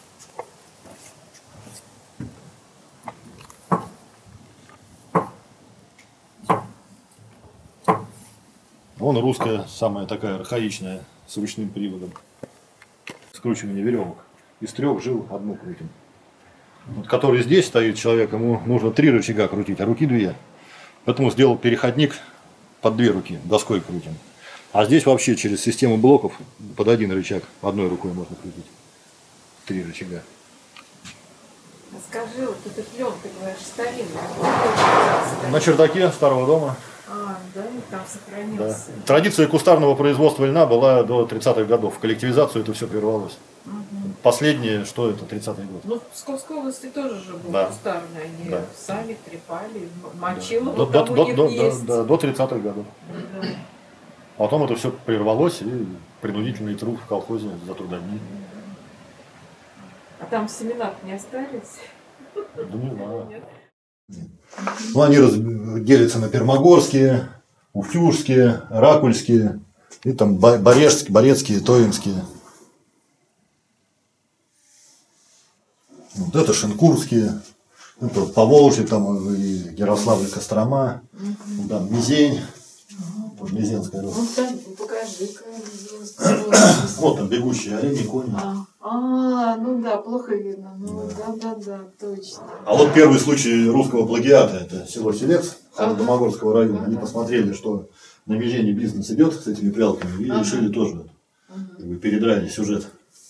Вон русская, самая такая архаичная, с ручным приводом. Скручивание веревок. Из трех жил одну крутим. Вот, который здесь стоит человек, ему нужно три рычага крутить, а руки две. Поэтому сделал переходник под две руки, доской крутим. А здесь вообще через систему блоков под один рычаг одной рукой можно крутить. Три рычага. Скажи, вот этот лен, ты говоришь, старинный. На чердаке старого дома. А, да, и там сохранился. Да. Традиция кустарного производства льна была до тридцатых годов. В коллективизацию это все прервалось. Угу. Последнее, что это, тридцатый год. Ну, в Псковской области тоже же был да. кустарный. Они да. сами трепали, мочило, да. до, до, до, есть. до, до тридцатых годов. Да. Потом это все прервалось, и принудительный труд в колхозе за трудодни. А там семена не остались? Да не знаю. Ну, они раз... делятся на пермогорские, уфтюжские, ракульские, и там борежские, борецкие, тоинские. Вот это шинкурские, это Поволжье, там и Ярославль, Кострома, угу. Там Мизень, угу. Мизенская рота. Вот там, покажи-ка, Мизенская. Вот там бегущие олени, кони. А, а, ну да, плохо видно. Ну да, да, да, точно. А вот первый случай русского плагиата, это село Селец, Холодномогорского района. Они посмотрели, что на Мизене бизнес идет с этими прялками, и решили тоже передрали сюжет.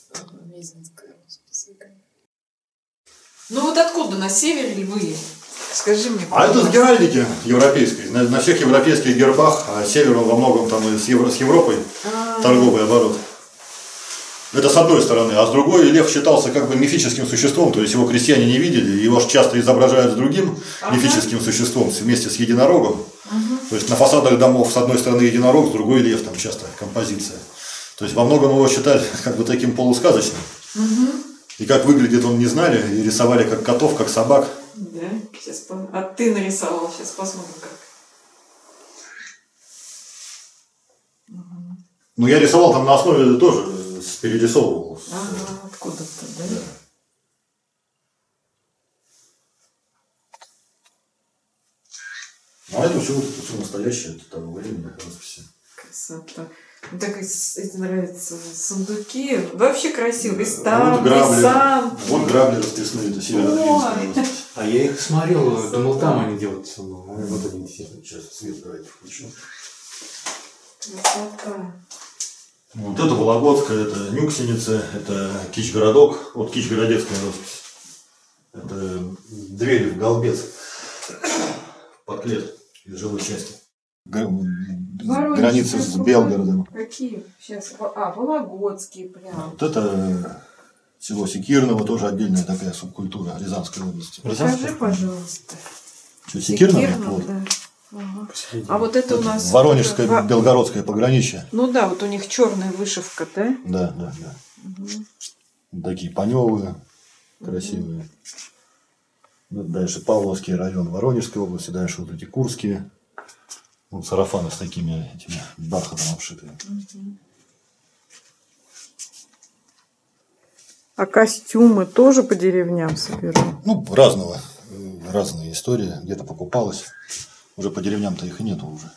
Ну вот откуда, на севере ли вы? Скажи мне. А это с геральдики европейской. На, на всех европейских гербах, а север во многом там и с, Евро, с Европой А-а-а. торговый оборот. Это с одной стороны. А с другой лев считался как бы мифическим существом, то есть его крестьяне не видели, его часто изображают с другим ага. мифическим существом вместе с единорогом. Ага. То есть на фасадах домов с одной стороны единорог, с другой лев, там часто композиция. То есть во многом его считали как бы таким полусказочным. Ага. И как выглядит он не знали, и рисовали как котов, как собак. Да, сейчас по... А ты нарисовал, сейчас посмотрим как. Ну я рисовал там на основе тоже, перерисовывал. Ага, откуда-то, да? да. А это все, это все настоящее, это того времени росписи. Красота. Мне так эти нравятся сундуки. Вообще красиво. И там, вот грабли, и сам. Вот грабли расписные, это северо-двинские. А я их смотрел, думал, там они делаются. Вот они действительно. Сейчас свет давайте включу. Красота. Вот это Вологодская, это Нюксеница, это Кич-городок, вот Кич-городецкая роспись. Это двери в Голбец, подклет из жилой части. Граница с Белгородом. Какие? Сейчас. А, Вологодские прям. Вот это село Секирново, тоже отдельная такая субкультура Рязанской области. Покажи, пожалуйста. Что, Секирново? Секирново, Вот. да. Ага. А вот это у нас... Воронежское, это... Белгородское пограничье. Ну да, вот у них черная вышивка, да? Да, да, да. Угу. Такие паневые, красивые. Угу. Дальше Павловский район Воронежской области, дальше вот эти Курские. Вот сарафаны с такими этими бархатом обшитые. Угу. А костюмы тоже по деревням собирают? Ну, разного. Разные истории. Где-то покупалось. Уже по деревням-то их и нету уже.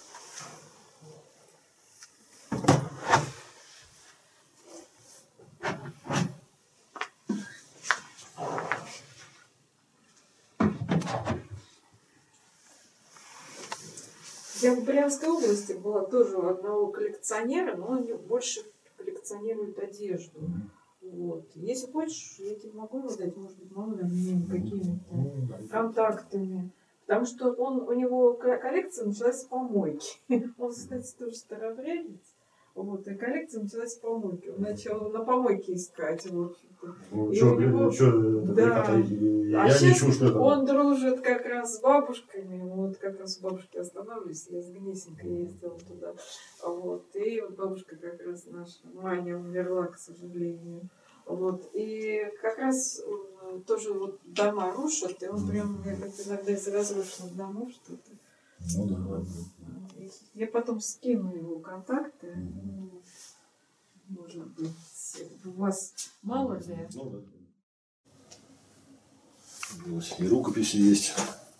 Я в Брянской области была тоже у одного коллекционера, но он больше коллекционирует одежду. Вот. Если хочешь, я тебе могу его дать, может быть, могу обменять какими-то контактами. Потому что он, у него коллекция началась с помойки. Он, кстати, тоже старообрядец. Вот, и коллекция началась с помойки. Он начал на помойке искать. Вот. Ну, что, него... что, да. Я а не сейчас чувствую, что он дружит как раз с бабушками. Вот как раз у бабушки останавливаюсь. Я с Гнесинкой ездила туда. Вот. И вот бабушка как раз наша, Маня, умерла, к сожалению. Вот. И как раз тоже вот дома рушат, и он прям, я как иногда из разрушенных домов что-то. Ну да, ладно. Я потом скину его контакты. Mm-hmm. Может быть, у вас мало ли? Ну да. И рукописи есть.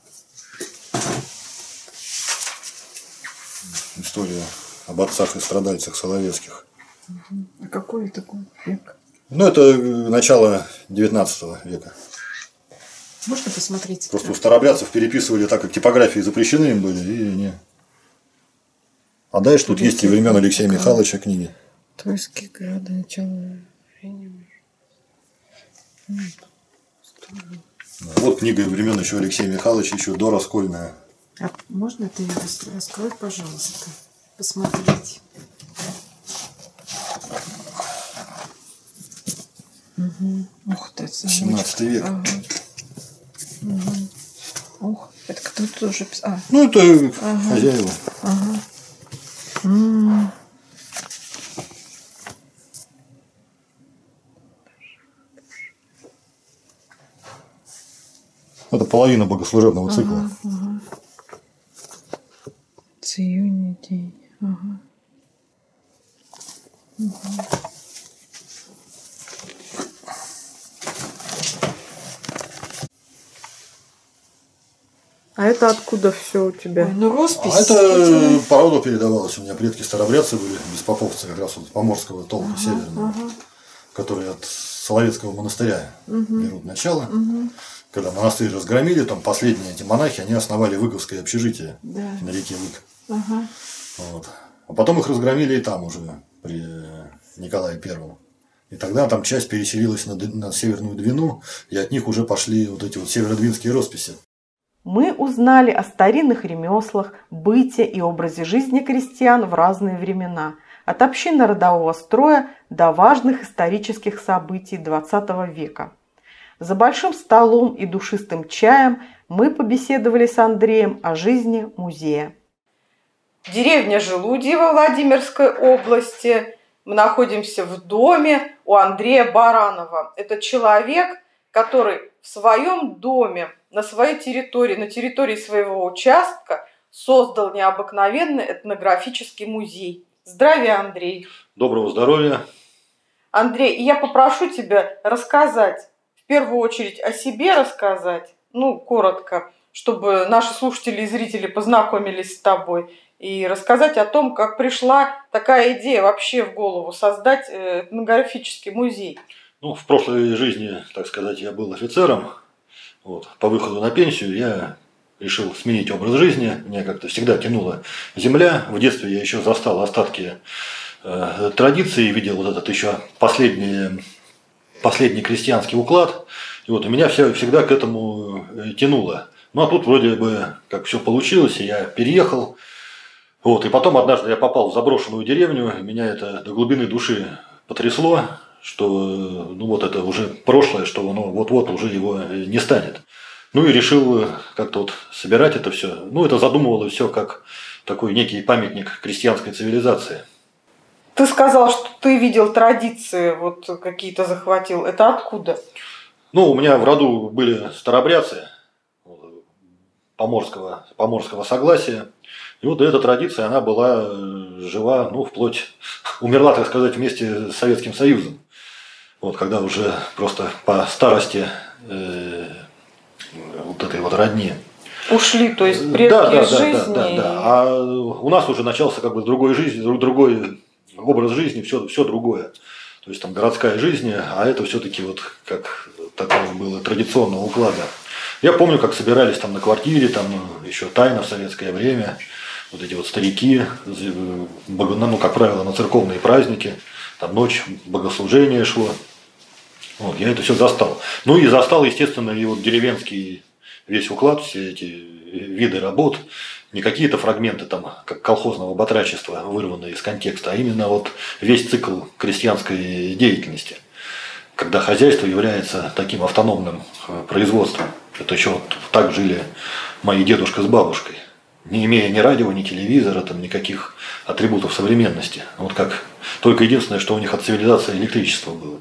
История об отцах и страдальцах соловецких. Mm-hmm. А какой такой век? Ну, это начало девятнадцатого века. Можно посмотреть? Просто у старообрядцев переписывали так, как типографии запрещены им были, и не. А дальше тут есть и времен Алексея Михайловича книги. Тульские города, начало времени. Вот книга времен еще Алексея Михайловича, еще дораскольная. А можно ты ее раскрой, пожалуйста? Посмотрите. Угу. Ух ты, семнадцатый век. Ага. Угу. Ух, это кто-то тоже писал. А. Ну, это ага. хозяева. Ага. М-м. Это половина богослужебного цикла. Ага, ага. С июня день. Ага. Угу. А это откуда все у тебя? Ой, ну роспись. А это по роду передавалось. У меня предки старообрядцы были, беспоповцы, как раз вот поморского толка ага, северного, ага. которые от Соловецкого монастыря угу. берут начало. Угу. Когда монастырь разгромили, там последние эти монахи, они основали Выговское общежитие да. на реке Вык. Ага. Вот. А потом их разгромили и там уже, при Николае Первом. И тогда там часть переселилась на, на Северную Двину, и от них уже пошли вот эти вот северодвинские росписи. Мы узнали о старинных ремеслах, быте и образе жизни крестьян в разные времена. от общинно-родового строя до важных исторических событий двадцатого века. За большим столом и душистым чаем мы побеседовали с Андреем о жизни музея. Деревня Желудьево Владимирской области. Мы находимся в доме у Андрея Баранова. Это человек, который в своем доме, на своей территории, на территории своего участка создал необыкновенный этнографический музей. Здравия, Андрей. Доброго здоровья. Андрей, я попрошу тебя рассказать, в первую очередь о себе рассказать, ну, коротко, чтобы наши слушатели и зрители познакомились с тобой, и рассказать о том, как пришла такая идея вообще в голову создать этнографический музей. Ну, в прошлой жизни, так сказать, я был офицером. Вот. По выходу на пенсию я решил сменить образ жизни. Меня как-то всегда тянула земля. В детстве я еще застал остатки э, традиции, видел вот этот еще последний, последний крестьянский уклад. И вот у меня все, всегда к этому тянуло. Ну, а тут вроде бы как все получилось, и я переехал. Вот. И потом однажды я попал в заброшенную деревню, и меня это до глубины души потрясло, что ну вот это уже прошлое, что оно вот-вот уже его не станет. Ну и решил как-то вот собирать это все. Ну, это задумывалось все как такой некий памятник крестьянской цивилизации. Ты сказал, что ты видел традиции, вот какие-то захватил. Это откуда? Ну, у меня в роду были старообрядцы поморского, поморского согласия. И вот эта традиция, она была жива, ну, вплоть, умерла, так сказать, вместе с Советским Союзом. Вот, когда уже просто по старости э, вот этой вот родни ушли, то есть предки да, да, из да, жизни. Да, да, да. А у нас уже начался как бы другой жизнь, другой образ жизни, все, все другое. То есть там городская жизнь, а это все-таки вот как такого было традиционного уклада. Я помню, как собирались там на квартире, там еще тайно в советское время, вот эти вот старики, ну, как правило, на церковные праздники, там ночь, богослужение шло. Вот, я это все застал. Ну и застал, естественно, и вот деревенский весь уклад, все эти виды работ, не какие-то фрагменты там, как колхозного батрачества, вырванные из контекста, а именно вот весь цикл крестьянской деятельности, когда хозяйство является таким автономным производством. Это еще вот так жили мои дедушка с бабушкой, не имея ни радио, ни телевизора, там, никаких атрибутов современности. Вот как только единственное, что у них от цивилизации электричество было.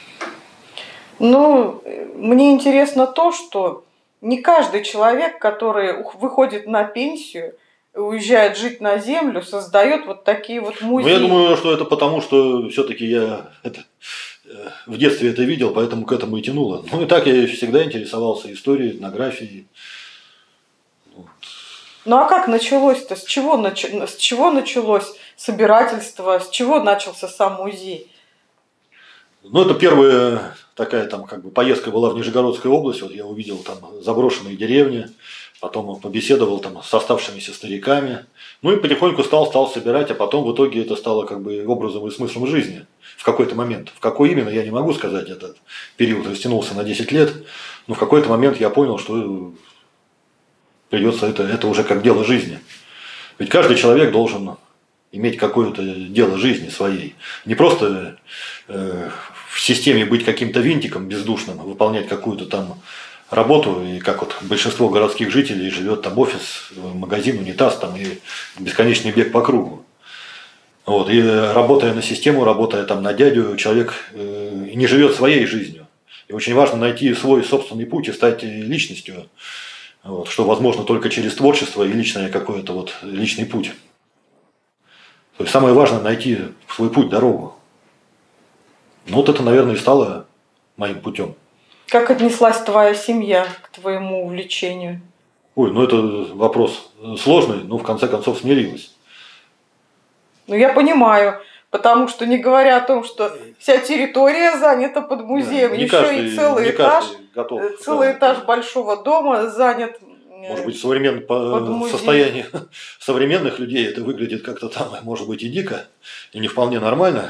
Ну, мне интересно то, что не каждый человек, который выходит на пенсию, уезжает жить на землю, создает вот такие вот музеи. Ну, я думаю, что это потому, что все-таки я это, в детстве это видел, поэтому к этому и тянуло. Ну и так я всегда интересовался историей, этнографией. Вот. Ну а как началось-то? С чего, нач... с чего началось собирательство? С чего начался сам музей? Ну, это первая такая там как бы поездка была в Нижегородской области. Вот я увидел там заброшенные деревни, потом побеседовал там с оставшимися стариками. Ну и потихоньку стал, стал собирать, а потом в итоге это стало как бы образом и смыслом жизни в какой-то момент. В какой именно, я не могу сказать, этот период растянулся на десять лет, но в какой-то момент я понял, что придется это, это уже как дело жизни. Ведь каждый человек должен иметь какое-то дело жизни своей. Не просто э, в системе быть каким-то винтиком бездушным, выполнять какую-то там работу, и как вот большинство городских жителей живет там офис, магазин, унитаз там, и бесконечный бег по кругу. Вот, и работая на систему, работая там на дядю, человек э, не живет своей жизнью. И очень важно найти свой собственный путь и стать личностью, вот, что возможно только через творчество и личное какое-то вот личный путь. То есть самое важное найти свой путь, дорогу. Ну вот это, наверное, и стало моим путем. Как отнеслась твоя семья к твоему увлечению? Ой, ну это вопрос сложный, но в конце концов смирилась. Ну я понимаю, потому что не говоря о том, что вся территория занята под музеем, да, еще каждый, и целый этаж, готов, целый да, этаж да. большого дома занят. Может быть, современ... по состоянию современных людей это выглядит как-то там, может быть, и дико, и не вполне нормально.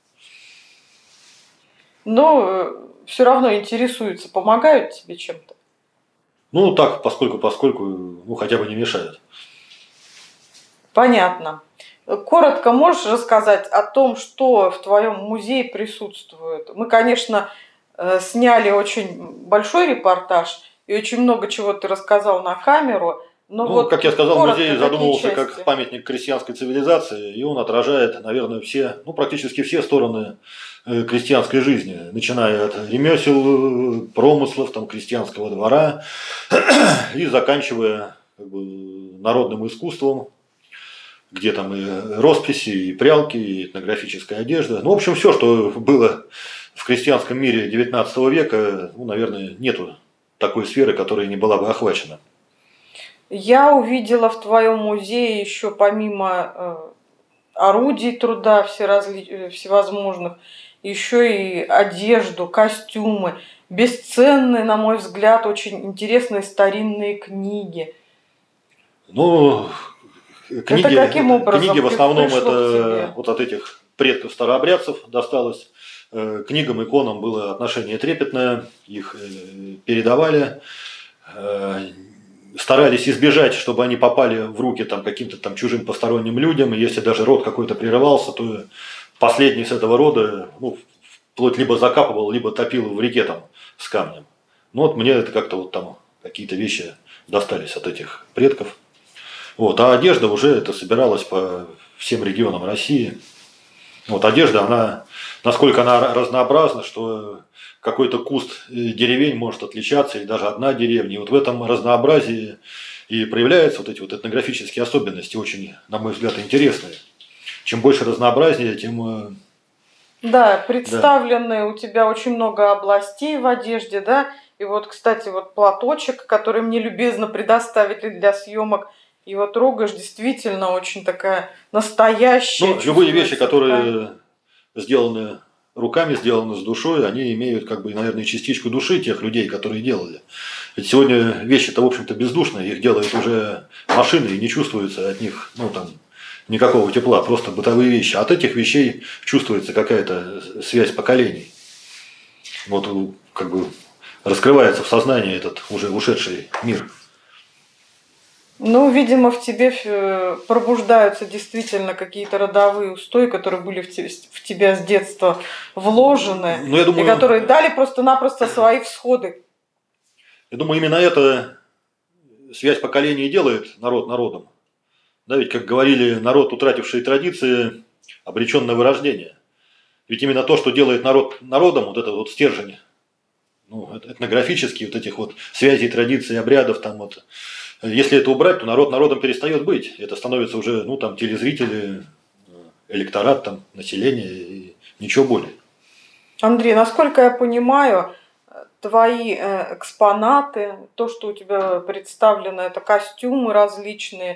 Но все равно интересуются, помогают тебе чем-то? Ну, так, поскольку, поскольку, ну, хотя бы не мешают. Понятно. Коротко можешь рассказать о том, что в твоем музее присутствует? Мы, конечно, сняли очень большой репортаж, и очень много чего ты рассказал на камеру. Но ну, вот как я сказал, коротко, музей задумывался части? как памятник крестьянской цивилизации, и он отражает, наверное, все, ну, практически все стороны крестьянской жизни, начиная от ремесел, промыслов, там, крестьянского двора, и заканчивая как бы, народным искусством, где там и росписи, и прялки, и этнографическая одежда. Ну, в общем, все, что было в крестьянском мире девятнадцатого века, ну, наверное, нету такой сферы, которая не была бы охвачена. Я увидела в твоем музее еще помимо э, орудий труда всеразли... всевозможных, еще и одежду, костюмы, бесценные, на мой взгляд, очень интересные старинные книги. Ну, книги, это каким образом книги в основном пришло к тебе? Это вот от этих предков старообрядцев досталось. К книгам, иконам было отношение трепетное, их передавали, старались избежать, чтобы они попали в руки там, каким-то там чужим посторонним людям, и если даже род какой-то прерывался, то последний с этого рода, ну, вплоть либо закапывал, либо топил в реке там с камнем. Ну вот мне это как-то вот там какие-то вещи достались от этих предков. Вот, а одежда уже это собиралась по всем регионам России. Вот, одежда, она, насколько она разнообразна, что какой-то куст деревень может отличаться, или даже одна деревня. И вот в этом разнообразии и проявляются вот эти вот этнографические особенности, очень, на мой взгляд, интересные. Чем больше разнообразия, тем... Да, представлены да. У тебя очень много областей в одежде, да, и вот, кстати, вот платочек, который мне любезно предоставили для съемок, его трогаешь, действительно очень такая настоящая. Ну, любые вещи, которые сделаны руками, сделаны с душой, они имеют, как бы, наверное, частичку души тех людей, которые делали. Ведь сегодня вещи-то, в общем-то, бездушные, их делают уже машины, и не чувствуется от них, ну, там, никакого тепла, просто бытовые вещи. От этих вещей чувствуется какая-то связь поколений. Вот, как бы, раскрывается в сознании этот уже ушедший мир. Ну, видимо, в тебе пробуждаются действительно какие-то родовые устои, которые были в тебя с детства вложены, ну, я думаю, и которые дали просто-напросто свои всходы. Я думаю, именно эта связь поколений делает народ народом. Да, ведь, как говорили, народ, утративший традиции, обречен на вырождение. Ведь именно то, что делает народ народом, вот этот вот стержень, ну, этнографический, вот этих вот связей, традиций, обрядов, там вот, если это убрать, то народ народом перестает быть. Это становится уже, ну, там, телезрители, электорат, там, население и ничего более. Андрей, насколько я понимаю, твои экспонаты, то, что у тебя представлено, это костюмы различные,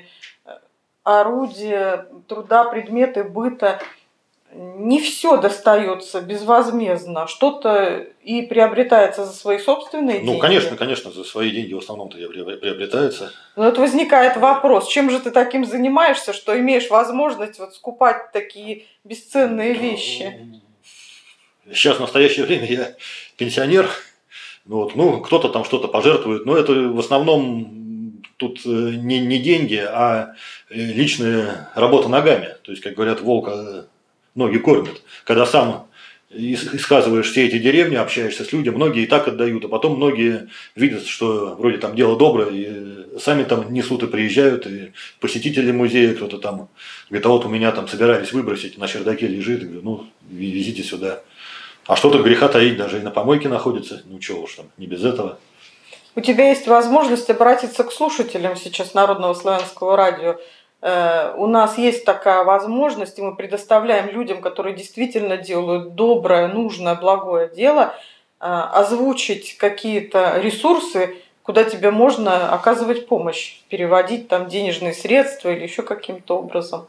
орудия труда, предметы быта. Не все достается безвозмездно, что-то и приобретается за свои собственные деньги. Ну, конечно, конечно, за свои деньги в основном-то приобретается. Но вот возникает вопрос, чем же ты таким занимаешься, что имеешь возможность вот скупать такие бесценные вещи? Сейчас в настоящее время я пенсионер, вот, ну, кто-то там что-то пожертвует, но это в основном тут не, не деньги, а личная работа ногами. То есть, как говорят, волка ноги кормят. Когда сам исказываешь все эти деревни, общаешься с людьми, многие и так отдают, а потом многие видят, что вроде там дело доброе, и сами там несут и приезжают, и посетители музея, кто-то там говорит, а вот у меня там собирались выбросить, на чердаке лежит, я говорю, ну, везите сюда. А что-то греха таить, даже и на помойке находится, ну чего уж там, не без этого. У тебя есть возможность обратиться к слушателям сейчас Народного славянского радио. У нас есть такая возможность, и мы предоставляем людям, которые действительно делают доброе, нужное, благое дело, озвучить какие-то ресурсы, куда тебе можно оказывать помощь, переводить там денежные средства или еще каким-то образом.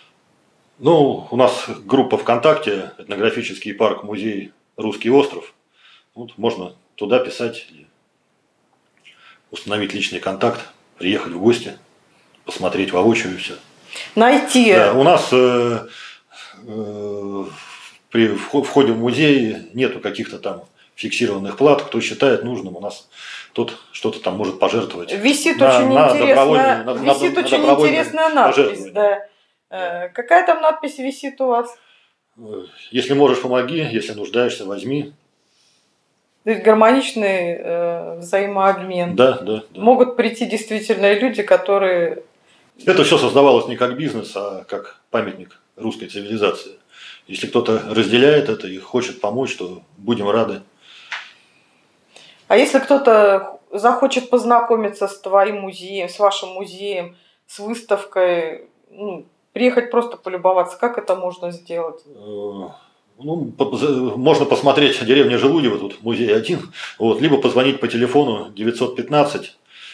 Ну, у нас группа ВКонтакте, этнографический парк, музей «Русский остров». Вот, можно туда писать, установить личный контакт, приехать в гости. Посмотреть воочию все. Найти. Да, у нас э, э, при входе в музей нету каких-то там фиксированных плат. Кто считает нужным, у нас тот что-то там может пожертвовать. Висит на, очень на интересная, на, висит на, очень на интересная надпись. Да. Да. Какая там надпись висит у вас? Если можешь, помоги, если нуждаешься, возьми. То есть гармоничный э, взаимообмен. Да, да, да. Могут прийти действительно люди, которые... Это все создавалось не как бизнес, а как памятник русской цивилизации. Если кто-то разделяет это и хочет помочь, то будем рады. А если кто-то захочет познакомиться с твоим музеем, с вашим музеем, с выставкой, ну, приехать просто полюбоваться, как это можно сделать? Ну, можно посмотреть «Деревня Желудева», тут музей один, вот, либо позвонить по телефону девятьсот пятнадцать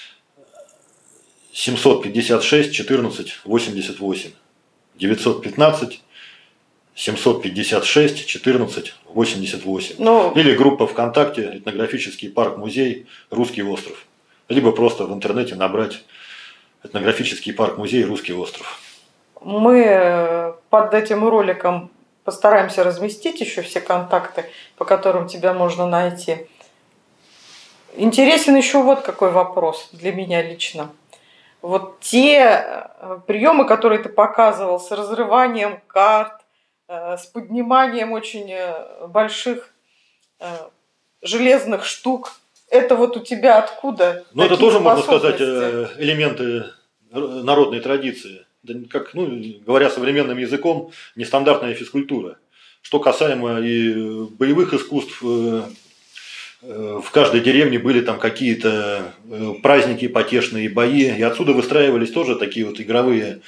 семьсот пятьдесят шесть четырнадцать восемьдесят восемь. девятьсот пятнадцать семьсот пятьдесят шесть четырнадцать восемьдесят восемь. Ну, или группа ВКонтакте «Этнографический парк-музей Русский остров». Либо просто в интернете набрать «Этнографический парк-музей Русский остров». Мы под этим роликом постараемся разместить еще все контакты, по которым тебя можно найти. Интересен еще вот какой вопрос для меня лично. Вот те приемы, которые ты показывал с разрыванием карт, с подниманием очень больших железных штук, это вот у тебя откуда? Ну, это тоже, можно сказать, элементы народной традиции. Как, ну, говоря современным языком, нестандартная физкультура. Что касаемо и боевых искусств, в каждой деревне были там какие-то праздники, потешные бои, и отсюда выстраивались тоже такие вот игровые,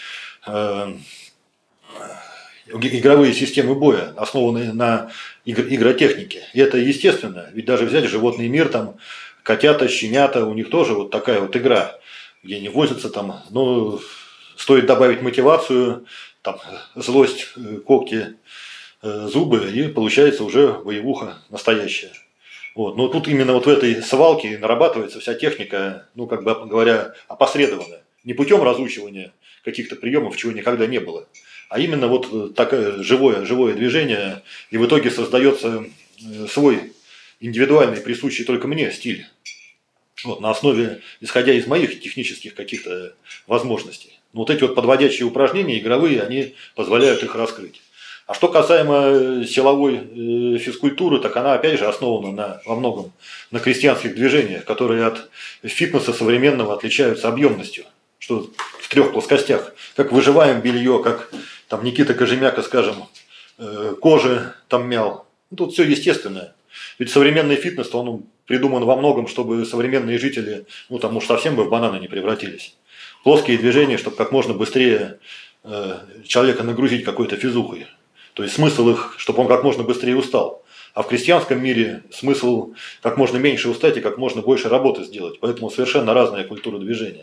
игровые системы боя, основанные на игротехнике. И это естественно, ведь даже взять животный мир, там котята, щенята, у них тоже вот такая вот игра, где они возятся там, ну, стоит добавить мотивацию, там, злость, когти, зубы, и получается уже боевуха настоящая. Вот. Но тут именно вот в этой свалке нарабатывается вся техника, ну, как бы говоря, опосредованно. Не путем разучивания каких-то приемов, чего никогда не было, а именно вот такое живое, живое движение, и в итоге создается свой индивидуальный, присущий только мне стиль. Вот, на основе, исходя из моих технических каких-то возможностей. Но вот эти вот подводящие упражнения игровые, они позволяют их раскрыть. А что касаемо силовой физкультуры, так она опять же основана на, во многом на крестьянских движениях, которые от фитнеса современного отличаются объемностью. Что в трех плоскостях. Как выживаем белье, как там Никита Кожемяка, скажем, кожи там мял. Ну, тут все естественное. Ведь современный фитнес, он придуман во многом, чтобы современные жители, ну там уж совсем бы в бананы не превратились. Плоские движения, чтобы как можно быстрее э, человека нагрузить какой-то физухой. То есть смысл их, чтобы он как можно быстрее устал. А в крестьянском мире смысл как можно меньше устать и как можно больше работы сделать. Поэтому совершенно разная культура движения.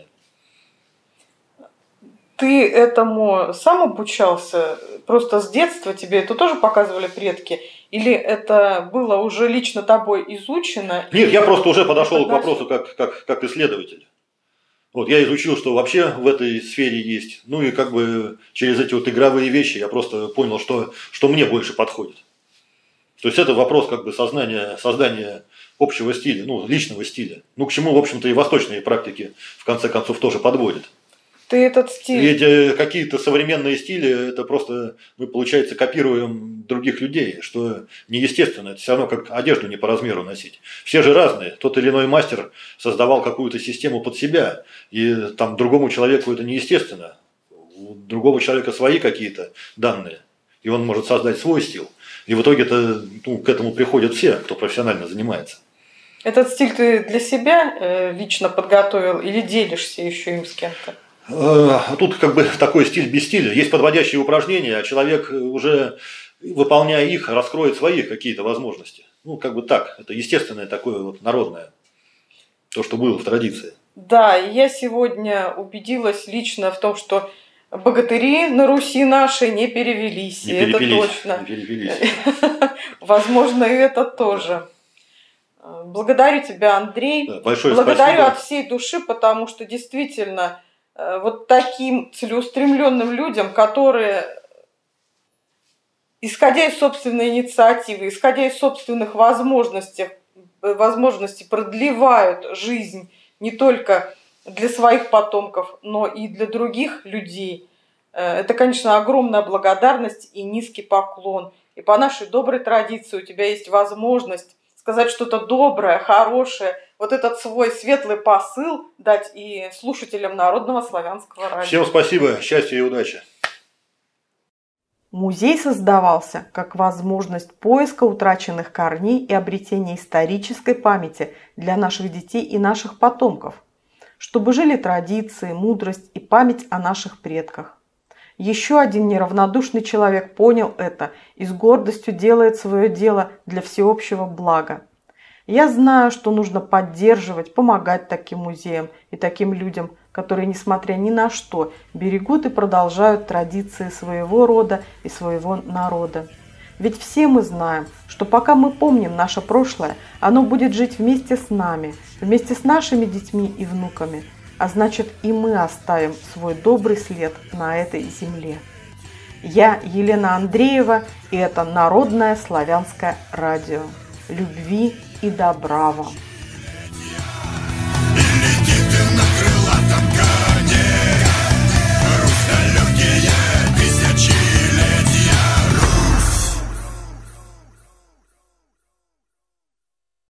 Ты этому сам обучался? Просто с детства тебе это тоже показывали предки? Или это было уже лично тобой изучено? Нет, я просто уже подошел к вопросу как, как, как исследователь. Вот, я изучил, что вообще в этой сфере есть. Ну и как бы через эти вот игровые вещи я просто понял, что, что мне больше подходит. То есть это вопрос как бы сознания, создания общего стиля, ну, личного стиля. Ну, к чему, в общем-то, и восточные практики в конце концов тоже подводят. Ты этот стиль... Ведь какие-то современные стили, это просто мы, получается, копируем других людей, что неестественно. Это все равно как одежду не по размеру носить. Все же разные. Тот или иной мастер создавал какую-то систему под себя, и там другому человеку это неестественно. У другого человека свои какие-то данные, и он может создать свой стиль. И в итоге-то ну, к этому приходят все, кто профессионально занимается. Этот стиль ты для себя э, лично подготовил или делишься еще им с кем-то? А тут как бы такой стиль без стиля. Есть подводящие упражнения, а человек уже, выполняя их, раскроет свои какие-то возможности. Ну, как бы так. Это естественное такое вот народное. То, что было в традиции. Да, и я сегодня убедилась лично в том, что богатыри на Руси нашей не перевелись. Не и перепились, это точно. Не перепились. Возможно, и это тоже. Благодарю тебя, Андрей. Да, большое Благодарю спасибо. от всей души, потому что действительно вот таким целеустремленным людям, которые, исходя из собственной инициативы, исходя из собственных возможностей, возможностей продлевают жизнь не только для своих потомков, но и для других людей, Это, конечно, огромная благодарность и низкий поклон. И по нашей доброй традиции у тебя есть возможность сказать что-то доброе, хорошее, вот этот свой светлый посыл дать и слушателям Народного славянского радио. Всем спасибо, счастья и удачи. Музей создавался как возможность поиска утраченных корней и обретения исторической памяти для наших детей и наших потомков, чтобы жили традиции, мудрость и память о наших предках. Еще один неравнодушный человек понял это и с гордостью делает свое дело для всеобщего блага. Я знаю, что нужно поддерживать, помогать таким музеям и таким людям, которые, несмотря ни на что, берегут и продолжают традиции своего рода и своего народа. Ведь все мы знаем, что пока мы помним наше прошлое, оно будет жить вместе с нами, вместе с нашими детьми и внуками. А значит, и мы оставим свой добрый след на этой земле. Я Елена Андреева, и это Народное славянское радио. Любви и добра вам! Летит на крылатом коне, русло легкие тысячи.